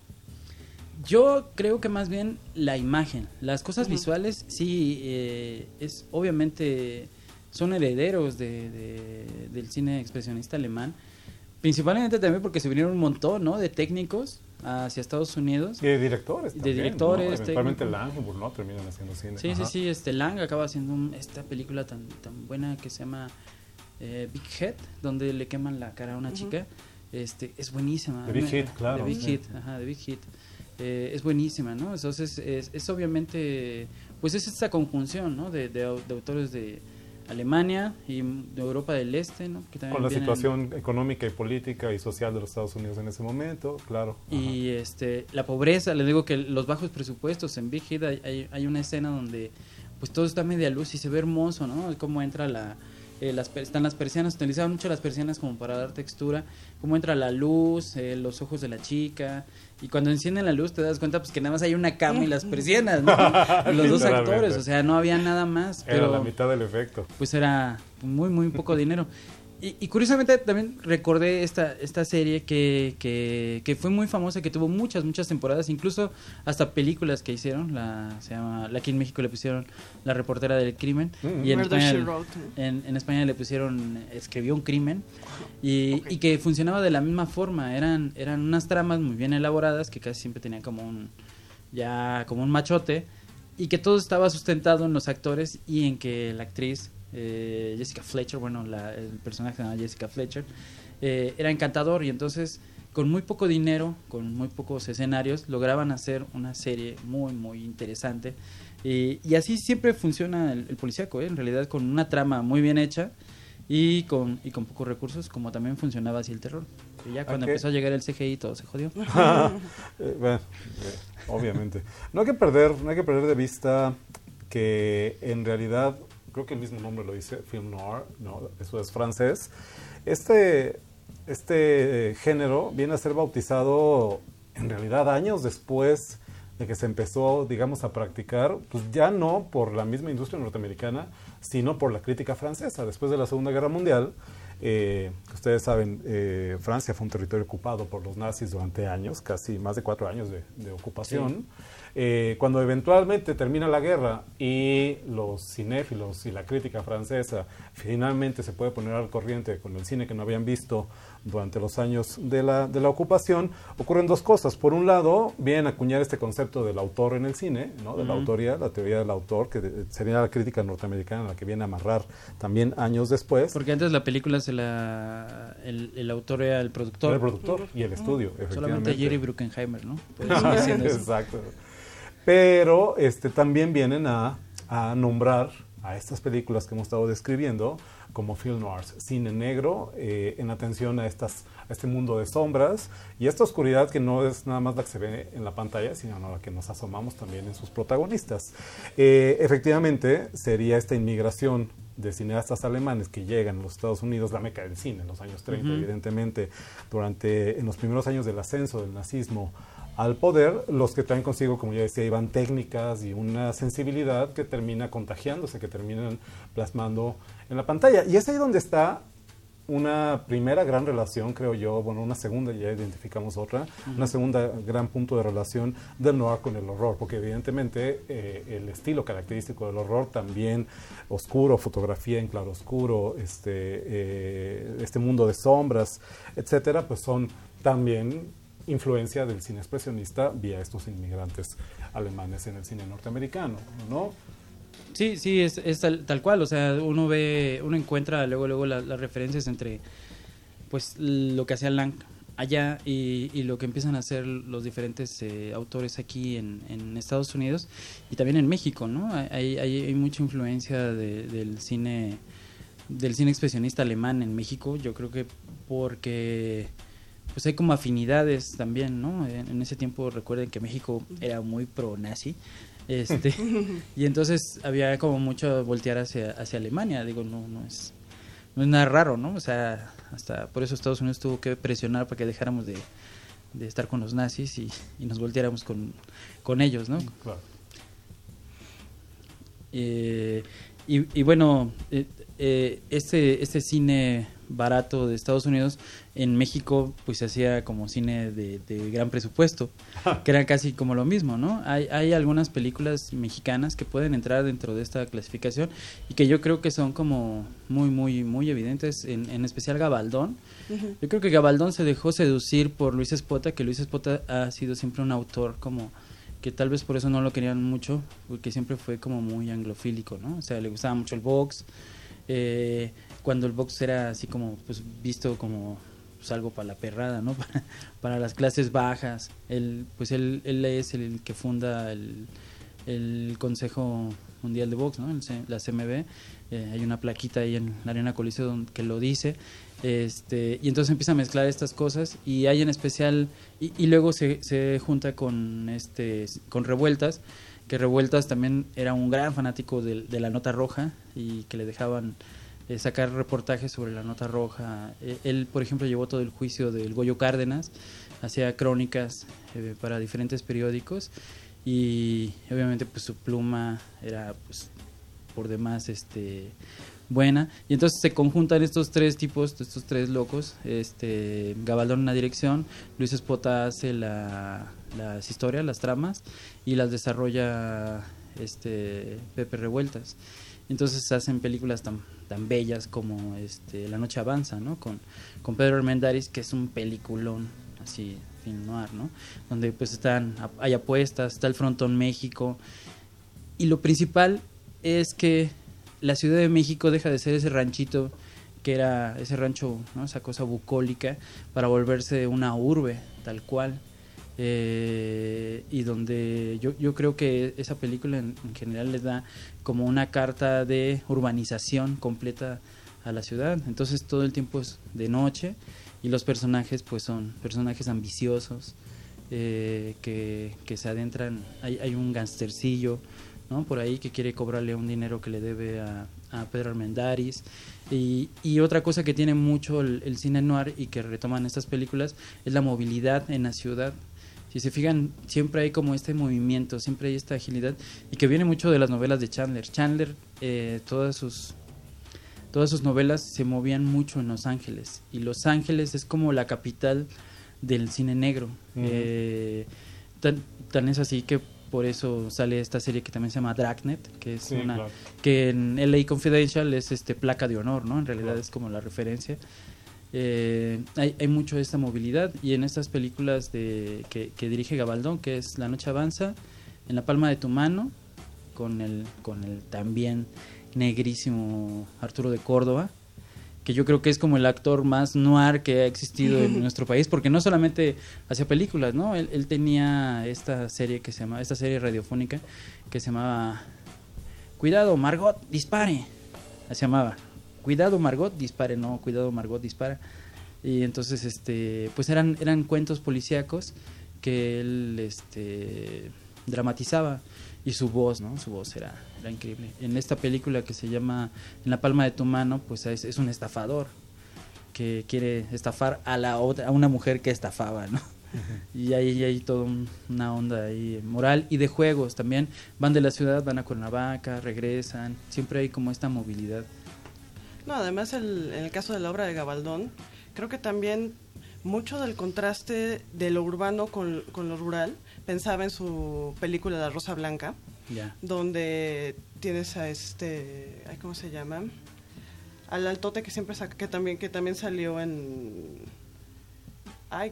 Yo creo que más bien la imagen, las cosas visuales, sí, es obviamente son herederos del cine expresionista alemán, principalmente también porque se vinieron un montón, ¿no? De técnicos hacia Estados Unidos. Y de directores también, de directores, ¿no? Eventualmente técnicos. Lang, ¿no? Terminan haciendo cine. Sí, Ajá. sí, Lang acaba haciendo esta película tan buena que se llama Big Head, donde le queman la cara a una chica. Es buenísima. The Big Hit, claro. The Big Sí. Hit, ajá, The Big Hit. Es buenísima, ¿no? Entonces es obviamente, pues es esta conjunción, ¿no? De autores de Alemania y de Europa del Este, ¿no? Que también Con la vienen- situación económica y política y social de los Estados Unidos en ese momento, claro. Y la pobreza, les digo que los bajos presupuestos en Big Hit hay una escena donde pues todo está a media luz y se ve hermoso, ¿no? Cómo entra están las persianas, utilizaban mucho las persianas como para dar textura, cómo entra la luz, los ojos de la chica, y cuando encienden la luz te das cuenta pues que nada más hay una cama y las persianas, ¿no? Y los dos Literalmente. actores, o sea, no había nada más, Era pero la mitad del efecto. pues era muy poco dinero. Y curiosamente también recordé esta serie que fue muy famosa, que tuvo muchas temporadas, incluso hasta películas que hicieron. Se llama, aquí en México le pusieron La reportera del crimen, y en Murder, España, She Wrote, ¿no? en España le pusieron Escribió un crimen, y que funcionaba de la misma forma. Eran unas tramas muy bien elaboradas que casi siempre tenían como un machote, y que todo estaba sustentado en los actores y en que la actriz Jessica Fletcher, el personaje se llama Jessica Fletcher, era encantador, y entonces con muy poco dinero, con muy pocos escenarios, lograban hacer una serie muy interesante, y así siempre funciona el policíaco, en realidad, con una trama muy bien hecha y con pocos recursos, como también funcionaba así el terror. Y ya cuando empezó a llegar el CGI todo se jodió. Bueno, obviamente. No hay que perder de vista que en realidad, creo que el mismo nombre lo dice, film noir, no, eso es francés. Este género viene a ser bautizado en realidad años después de que se empezó, digamos, a practicar, pues ya no por la misma industria norteamericana, sino por la crítica francesa. Después de la Segunda Guerra Mundial, ustedes saben, Francia fue un territorio ocupado por los nazis durante años, casi más de 4 años de ocupación. Cuando eventualmente termina la guerra y los cinéfilos y la crítica francesa finalmente se puede poner al corriente con el cine que no habían visto durante los años de la ocupación, ocurren dos cosas. Por un lado, vienen a acuñar este concepto del autor en el cine, ¿no? De la autoría, la teoría del autor, que sería la crítica norteamericana, la que viene a amarrar también años después. Porque antes la película el autor era el productor. Era el productor y el estudio, efectivamente. Solamente Jerry Bruckheimer, ¿no? Puede seguir haciendo eso. Exacto. Pero también vienen a nombrar a estas películas que hemos estado describiendo como film noirs, cine negro, en atención a este mundo de sombras y esta oscuridad que no es nada más la que se ve en la pantalla, sino la que nos asomamos también en sus protagonistas. Efectivamente, sería esta inmigración de cineastas alemanes que llegan a los Estados Unidos, la meca del cine en los años 30, evidentemente, en los primeros años del ascenso del nazismo al poder, los que traen consigo, como ya decía, iban técnicas y una sensibilidad que termina contagiándose, que terminan plasmando en la pantalla. Y es ahí donde está una primera gran relación, creo yo, una segunda, ya identificamos otra, una segunda gran punto de relación del noir con el horror, porque evidentemente el estilo característico del horror también, oscuro, fotografía en claroscuro, este mundo de sombras, etcétera, pues son también influencia del cine expresionista vía estos inmigrantes alemanes en el cine norteamericano, ¿no? Sí, es tal cual, o sea, uno encuentra luego las referencias entre pues lo que hacía Lang allá y lo que empiezan a hacer los diferentes autores aquí en Estados Unidos y también en México, ¿no? Hay mucha influencia del cine expresionista alemán en México, yo creo que porque pues hay como afinidades también, ¿no? En ese tiempo recuerden que México era muy pro-nazi, y entonces había como mucho voltear hacia Alemania, digo, no es nada raro, ¿no? O sea, hasta por eso Estados Unidos tuvo que presionar para que dejáramos de estar con los nazis y nos volteáramos con ellos, ¿no? Claro. Y bueno, este cine barato de Estados Unidos en México pues se hacía como cine de gran presupuesto, que era casi como lo mismo, ¿no? Hay algunas películas mexicanas que pueden entrar dentro de esta clasificación y que yo creo que son como muy evidentes, en especial Gabaldón. Uh-huh. Yo creo que Gabaldón se dejó seducir por Luis Espota, que Luis Espota ha sido siempre un autor como que tal vez por eso no lo querían mucho, porque siempre fue como muy anglofílico, ¿no? O sea, le gustaba mucho el box, cuando el box era así como pues visto como pues algo para la perrada, ¿no? Para las clases bajas. Él es el que funda el Consejo Mundial de Box, ¿no? La CMB. Hay una plaquita ahí en la Arena Coliseo que lo dice. Y entonces empieza a mezclar estas cosas y hay en especial y luego se junta con Revueltas, que Revueltas también era un gran fanático de la Nota Roja y que le dejaban sacar reportajes sobre la Nota Roja. Él, por ejemplo, llevó todo el juicio del Goyo Cárdenas, hacía crónicas para diferentes periódicos y obviamente pues su pluma era pues por demás buena, y entonces se conjuntan estos tres tipos, estos tres locos, Gabaldón en la dirección, Luis Espota hace las historias, las tramas, y las desarrolla Pepe Revueltas. Entonces hacen películas tan bellas como La Noche Avanza, ¿no? Con Pedro Armendáriz, que es un peliculón así film noir, ¿no? Donde pues hay apuestas, está el Frontón México, y lo principal es que la Ciudad de México deja de ser ese ranchito que era ese rancho, ¿no? Esa cosa bucólica, para volverse una urbe tal cual, y donde yo creo que esa película en general les da como una carta de urbanización completa a la ciudad. Entonces todo el tiempo es de noche y los personajes pues son personajes ambiciosos, que se adentran. Hay un gangstercillo, ¿no? Por ahí que quiere cobrarle un dinero que le debe a Pedro Armendáriz, y otra cosa que tiene mucho el cine noir y que retoman estas películas es la movilidad en la ciudad. Si se fijan, siempre hay como este movimiento, siempre hay esta agilidad, y que viene mucho de las novelas de Chandler. Chandler, todas sus novelas se movían mucho en Los Ángeles, y Los Ángeles es como la capital del cine negro. Uh-huh. Tan es así que por eso sale esta serie que también se llama Dragnet, que es claro, que en LA Confidential es placa de honor, ¿no? En realidad claro, es como la referencia. Hay mucho de esta movilidad, y en estas películas que dirige Gabaldón, que es La Noche Avanza, En la Palma de tu Mano, con el también negrísimo Arturo de Córdoba, que yo creo que es como el actor más noir que ha existido en nuestro país, porque no solamente hacía películas, ¿no? Él tenía esta serie radiofónica que se llamaba Cuidado, Margot, dispare. Así se llamaba. Cuidado, Margot, dispare, no, cuidado, Margot, dispara. Y entonces pues eran cuentos policíacos que él dramatizaba, y su voz, ¿no? Su voz era increíble. En esta película que se llama En la Palma de tu Mano, pues es un estafador que quiere estafar a una mujer que estafaba, ¿no? Uh-huh. Y hay toda una onda ahí moral y de juegos también. Van de la ciudad, van a Cuernavaca, regresan, siempre hay como esta movilidad. No, además en el caso de la obra de Gabaldón, creo que también mucho del contraste de lo urbano con lo rural. Pensaba en su película La Rosa Blanca, yeah, donde tienes a ¿cómo se llama? Al altote que siempre que también salió en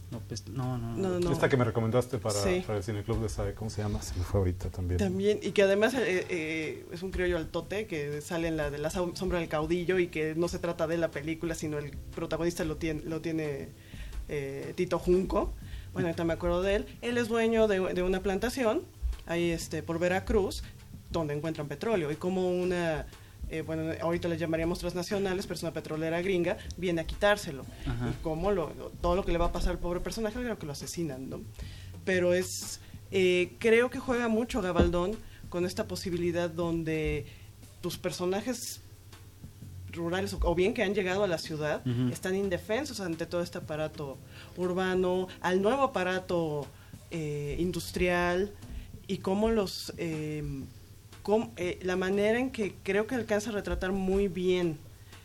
No, pues, no. Esta que me recomendaste para el Cineclub de SAE, ¿cómo se llama? Se me fue ahorita también. También, y que además es un criollo altote que sale en la de La sombra del caudillo y que no se trata de la película, sino el protagonista lo tiene Tito Junco. Bueno, ahorita me acuerdo de él. Él es dueño de una plantación ahí por Veracruz, donde encuentran petróleo y como una... bueno, ahorita le llamaríamos transnacionales, pero es una petrolera gringa, viene a quitárselo. Ajá. Y cómo todo lo que le va a pasar al pobre personaje, creo que lo asesinan, ¿no? Pero creo que juega mucho Gabaldón con esta posibilidad donde tus personajes rurales o bien que han llegado a la ciudad, uh-huh, están indefensos ante todo este aparato urbano, al nuevo aparato industrial, y cómo la manera en que creo que alcanza a retratar muy bien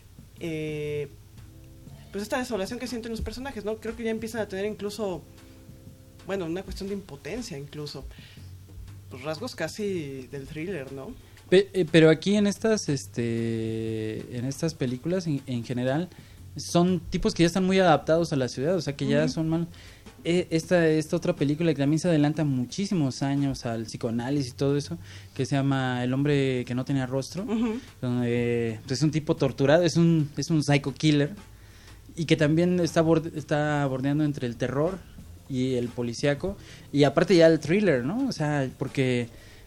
pues esta desolación que sienten los personajes, ¿no? Creo que ya empiezan a tener incluso, bueno, una cuestión de impotencia incluso, pues rasgos casi del thriller, ¿no? Pero aquí en estas películas en general son tipos que ya están muy adaptados a la ciudad, o sea que ya son mal. Esta otra película que también se adelanta muchísimos años al psicoanálisis y todo eso, que se llama El hombre que no tenía rostro, uh-huh, donde pues, es un tipo torturado, es un psycho killer, y que también está bordeando entre el terror y el policíaco, y aparte ya el thriller, ¿no? O sea, porque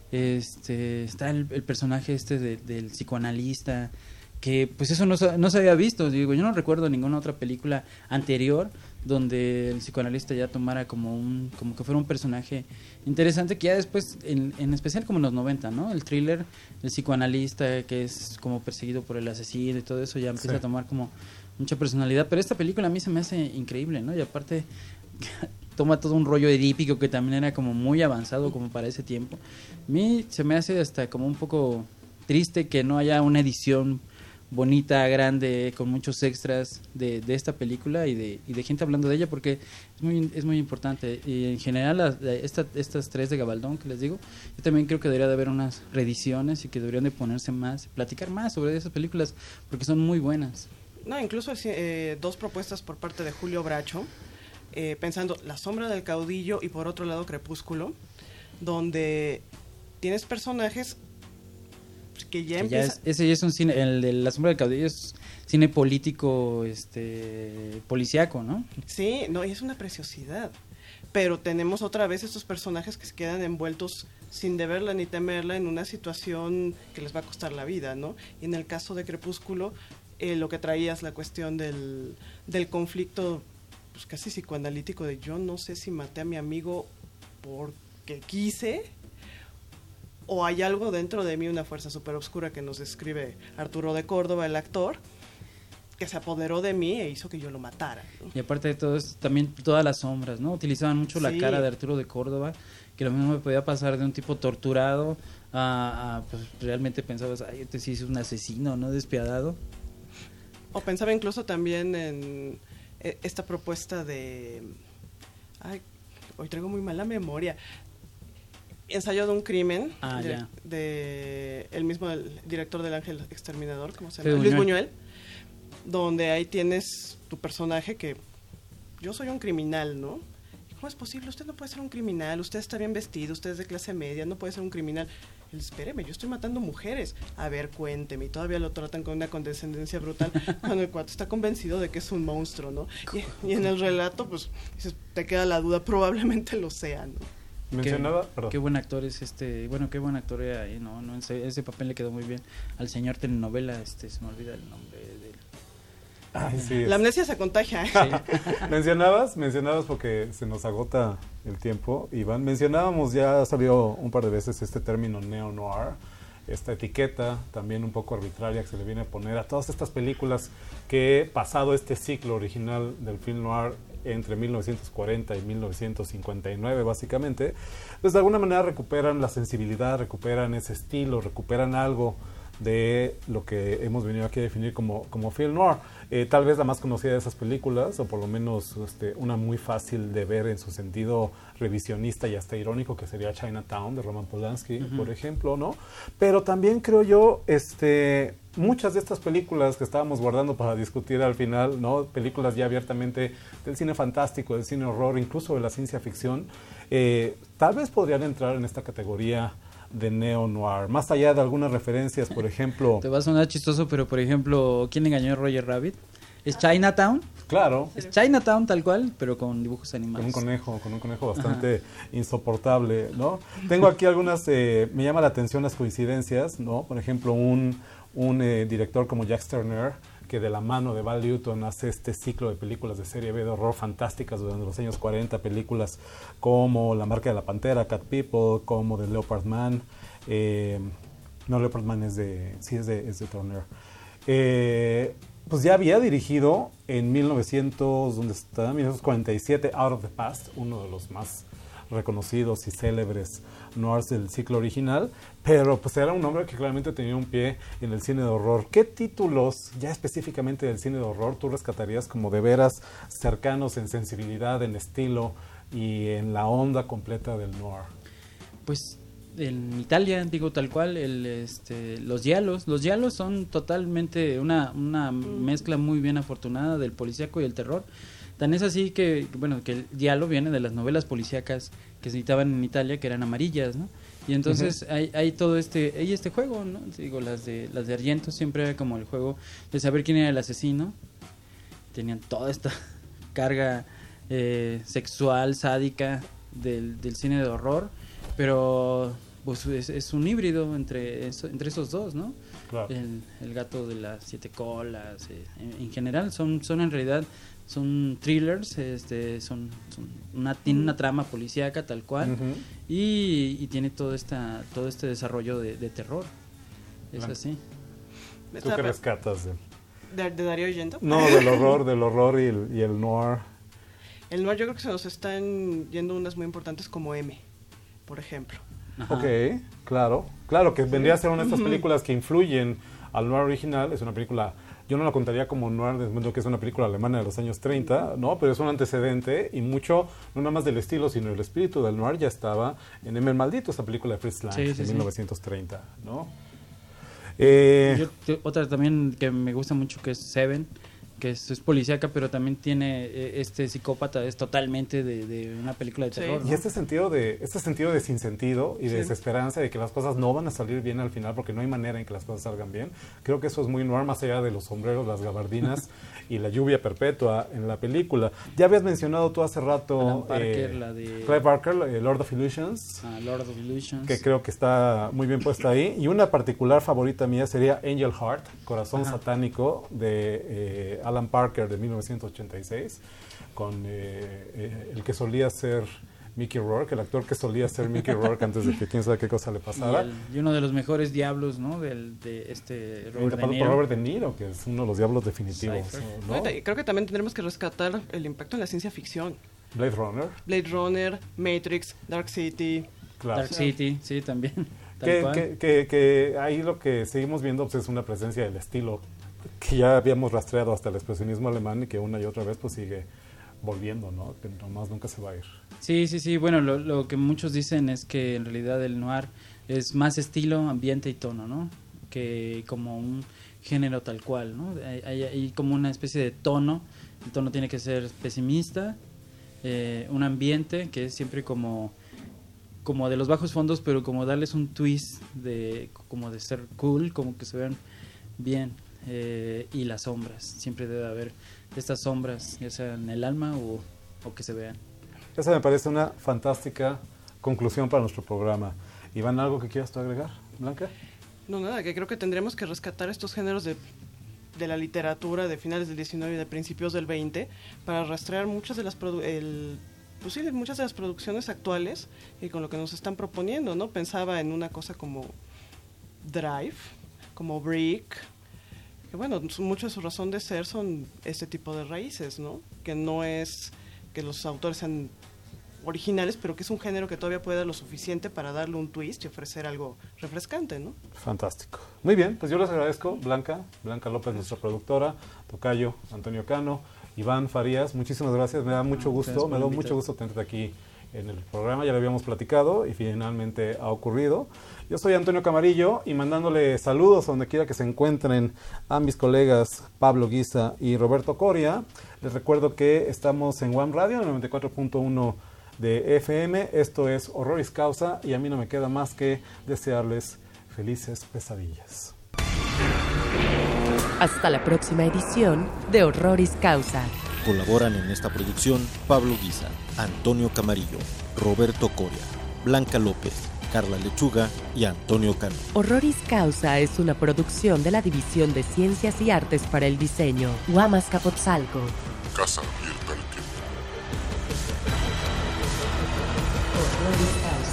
está el personaje del psicoanalista, que pues eso no se había visto. Digo, yo no recuerdo ninguna otra película anterior donde el psicoanalista ya tomara como que fuera un personaje interesante, que ya después, en especial como en los 90, ¿no? El thriller, el psicoanalista que es como perseguido por el asesino y todo eso ya empieza a tomar como mucha personalidad, pero esta película a mí se me hace increíble, ¿no? Y aparte toma todo un rollo edípico que también era como muy avanzado como para ese tiempo. A mí se me hace hasta como un poco triste que no haya una edición bonita, grande, con muchos extras de esta película y de gente hablando de ella, porque es muy importante. Y en general estas tres de Gabaldón que les digo, yo también creo que debería de haber unas reediciones y que deberían de ponerse más, platicar más sobre esas películas, porque son muy buenas. No, incluso dos propuestas por parte de Julio Bracho, pensando La sombra del caudillo y por otro lado Crepúsculo, donde tienes personajes que ya empieza... Ese ya es un cine, el de La sombra del caudillo es cine político, policíaco, ¿no? Sí, no, y es una preciosidad. Pero tenemos otra vez estos personajes que se quedan envueltos sin deberla ni temerla en una situación que les va a costar la vida, ¿no? Y en el caso de Crepúsculo, lo que traías, la cuestión del conflicto, pues casi psicoanalítico, de yo no sé si maté a mi amigo porque quise, o hay algo dentro de mí, una fuerza súper oscura que nos describe Arturo de Córdoba, el actor, que se apoderó de mí e hizo que yo lo matara, ¿no? Y aparte de todo eso, también todas las sombras, ¿no? Utilizaban mucho la cara de Arturo de Córdoba, que lo mismo me podía pasar de un tipo torturado a pues realmente pensabas, ay, este sí es un asesino, ¿no? Despiadado. O pensaba incluso también en esta propuesta de... Ay, hoy traigo muy mala memoria. Ensayo de un crimen, de el mismo director del Ángel Exterminador, ¿cómo se llama? Luis Buñuel, donde ahí tienes tu personaje que yo soy un criminal, ¿no? ¿Cómo es posible? Usted no puede ser un criminal, usted está bien vestido, usted es de clase media, no puede ser un criminal. Él, espéreme, yo estoy matando mujeres. A ver, cuénteme. Y todavía lo tratan con una condescendencia brutal cuando el cuate está convencido de que es un monstruo, ¿no? Y en el relato, pues, te queda la duda, probablemente lo sea, ¿no? Mencionaba, qué buen actor es qué buen actor era ahí, no ese papel le quedó muy bien al señor telenovela, se me olvida el nombre de él. Ay, sí, la amnesia se contagia, ¿eh? Sí. mencionabas porque se nos agota el tiempo, Iván. Mencionábamos, ya salió un par de veces este término neo-noir, esta etiqueta también un poco arbitraria que se le viene a poner a todas estas películas que, pasado este ciclo original del film noir entre 1940 y 1959 básicamente, pues de alguna manera recuperan la sensibilidad, recuperan ese estilo, recuperan algo de lo que hemos venido aquí a definir como film noir. Tal vez la más conocida de esas películas, o por lo menos una muy fácil de ver en su sentido revisionista y hasta irónico, que sería Chinatown de Roman Polanski, por ejemplo, ¿no? Pero también creo yo, muchas de estas películas que estábamos guardando para discutir al final, ¿no? Películas ya abiertamente del cine fantástico, del cine horror, incluso de la ciencia ficción, tal vez podrían entrar en esta categoría de neo-noir, más allá de algunas referencias, por ejemplo... Te va a sonar chistoso, pero por ejemplo, ¿quién engañó a Roger Rabbit? ¿Es Chinatown? Claro. Es Chinatown tal cual, pero con dibujos animados. Con un conejo bastante insoportable, ¿no? Tengo aquí algunas, me llama la atención las coincidencias, ¿no? Por ejemplo, un director como Jack Turner, que de la mano de Val Newton hace este ciclo de películas de serie B de horror fantásticas durante los años 40, películas como La marca de la pantera, Cat People, como The Leopard Man, no, Leopard Man es de Turner. Pues ya había dirigido en 1947 Out of the Past, uno de los más reconocidos y célebres noirs del ciclo original, pero pues era un hombre que claramente tenía un pie en el cine de horror. ¿Qué títulos, ya específicamente del cine de horror, tú rescatarías como de veras cercanos en sensibilidad, en estilo y en la onda completa del noir? Pues en Italia, digo tal cual, los giallos son totalmente una mezcla muy bien afortunada del policíaco y el terror. Tan es así que, bueno, que el giallo viene de las novelas policíacas que se editaban en Italia, que eran amarillas, ¿no? Y entonces hay todo este juego, ¿no? Digo, las de Argento siempre era como el juego de saber quién era el asesino. Tenían toda esta carga sexual, sádica del cine de horror, pero pues es un híbrido entre esos dos, ¿no? Claro. El gato de las 7 colas, en general son en realidad son thrillers, tiene una trama policíaca tal cual, y tiene todo este desarrollo de terror. Es así. ¿Tú qué rescatas de Darío Argento? No, del horror y el noir. El noir, yo creo que se nos están yendo unas muy importantes como M, por ejemplo. Ajá. Ok, claro, que vendría a ser una de estas películas que influyen al noir original. Es una película, yo no la contaría como noir, desde que es una película alemana de los años 30, ¿no? Pero es un antecedente y mucho, no nada más del estilo, sino el espíritu del noir ya estaba en M el Maldito, esta película de Fritz Lang, de 1930, ¿no? Otra también que me gusta mucho, que es Seven, que es policíaca, pero también tiene este psicópata, es totalmente de una película de terror, ¿no? Y este sentido de sinsentido y de desesperanza de que las cosas no van a salir bien al final porque no hay manera en que las cosas salgan bien, creo que eso es muy noir, más allá de los sombreros, las gabardinas y la lluvia perpetua en la película. Ya habías mencionado tú hace rato Alan Parker, la de Clive Barker, Lord of Illusions, Lord of Illusions, que creo que está muy bien puesta ahí, y una particular favorita mía sería Angel Heart, Corazón Satánico, de Alan Parker, de 1986, con el que solía ser Mickey Rourke, el actor que solía ser Mickey Rourke antes de que quién sabe qué cosa le pasara. Y uno de los mejores diablos, ¿no? de Robert De Niro. Por Robert De Niro, que es uno de los diablos definitivos, ¿no? Creo que también tendremos que rescatar el impacto en la ciencia ficción. Blade Runner, Matrix, Dark City. Claro. Dark City, sí, también. Que ahí lo que seguimos viendo pues, es una presencia del estilo que ya habíamos rastreado hasta el expresionismo alemán y que una y otra vez pues sigue volviendo, ¿no? Que nomás nunca se va a ir. Sí. Bueno, lo que muchos dicen es que en realidad el noir es más estilo, ambiente y tono, ¿no? Que como un género tal cual, ¿no? Hay como una especie de tono. El tono tiene que ser pesimista, un ambiente que es siempre como de los bajos fondos, pero como darles un twist como de ser cool, como que se vean bien. Y las sombras, siempre debe haber estas sombras, ya sea en el alma o que se vean. Esa me parece una fantástica conclusión para nuestro programa. Iván, ¿algo que quieras tú agregar, Blanca? No, nada, que creo que tendremos que rescatar estos géneros de la literatura de finales del 19 y de principios del 20 para rastrear muchas de las producciones actuales y con lo que nos están proponiendo, ¿no? Pensaba en una cosa como Drive, como Brick, que bueno, mucho de su razón de ser son este tipo de raíces, ¿no? Que no es que los autores sean originales, pero que es un género que todavía puede dar lo suficiente para darle un twist y ofrecer algo refrescante, ¿no? Fantástico. Muy bien, pues yo les agradezco, Blanca López, nuestra productora, tocayo, Antonio Cano, Iván Farías, muchísimas gracias, me da mucho gusto, me da mucho gusto tenerte aquí en el programa, ya lo habíamos platicado y finalmente ha ocurrido. Yo soy Antonio Camarillo y mandándole saludos donde quiera que se encuentren a mis colegas Pablo Guisa y Roberto Coria. Les recuerdo que estamos en One Radio, 94.1 de FM. Esto es Horroris Causa y a mí no me queda más que desearles felices pesadillas. Hasta la próxima edición de Horroris Causa. Colaboran en esta producción Pablo Guisa, Antonio Camarillo, Roberto Coria, Blanca López, Carla Lechuga y Antonio Cano. Horroris Causa es una producción de la División de Ciencias y Artes para el Diseño, Guamas Capotzalco. Casa abierta al tiempo. Horroris Causa.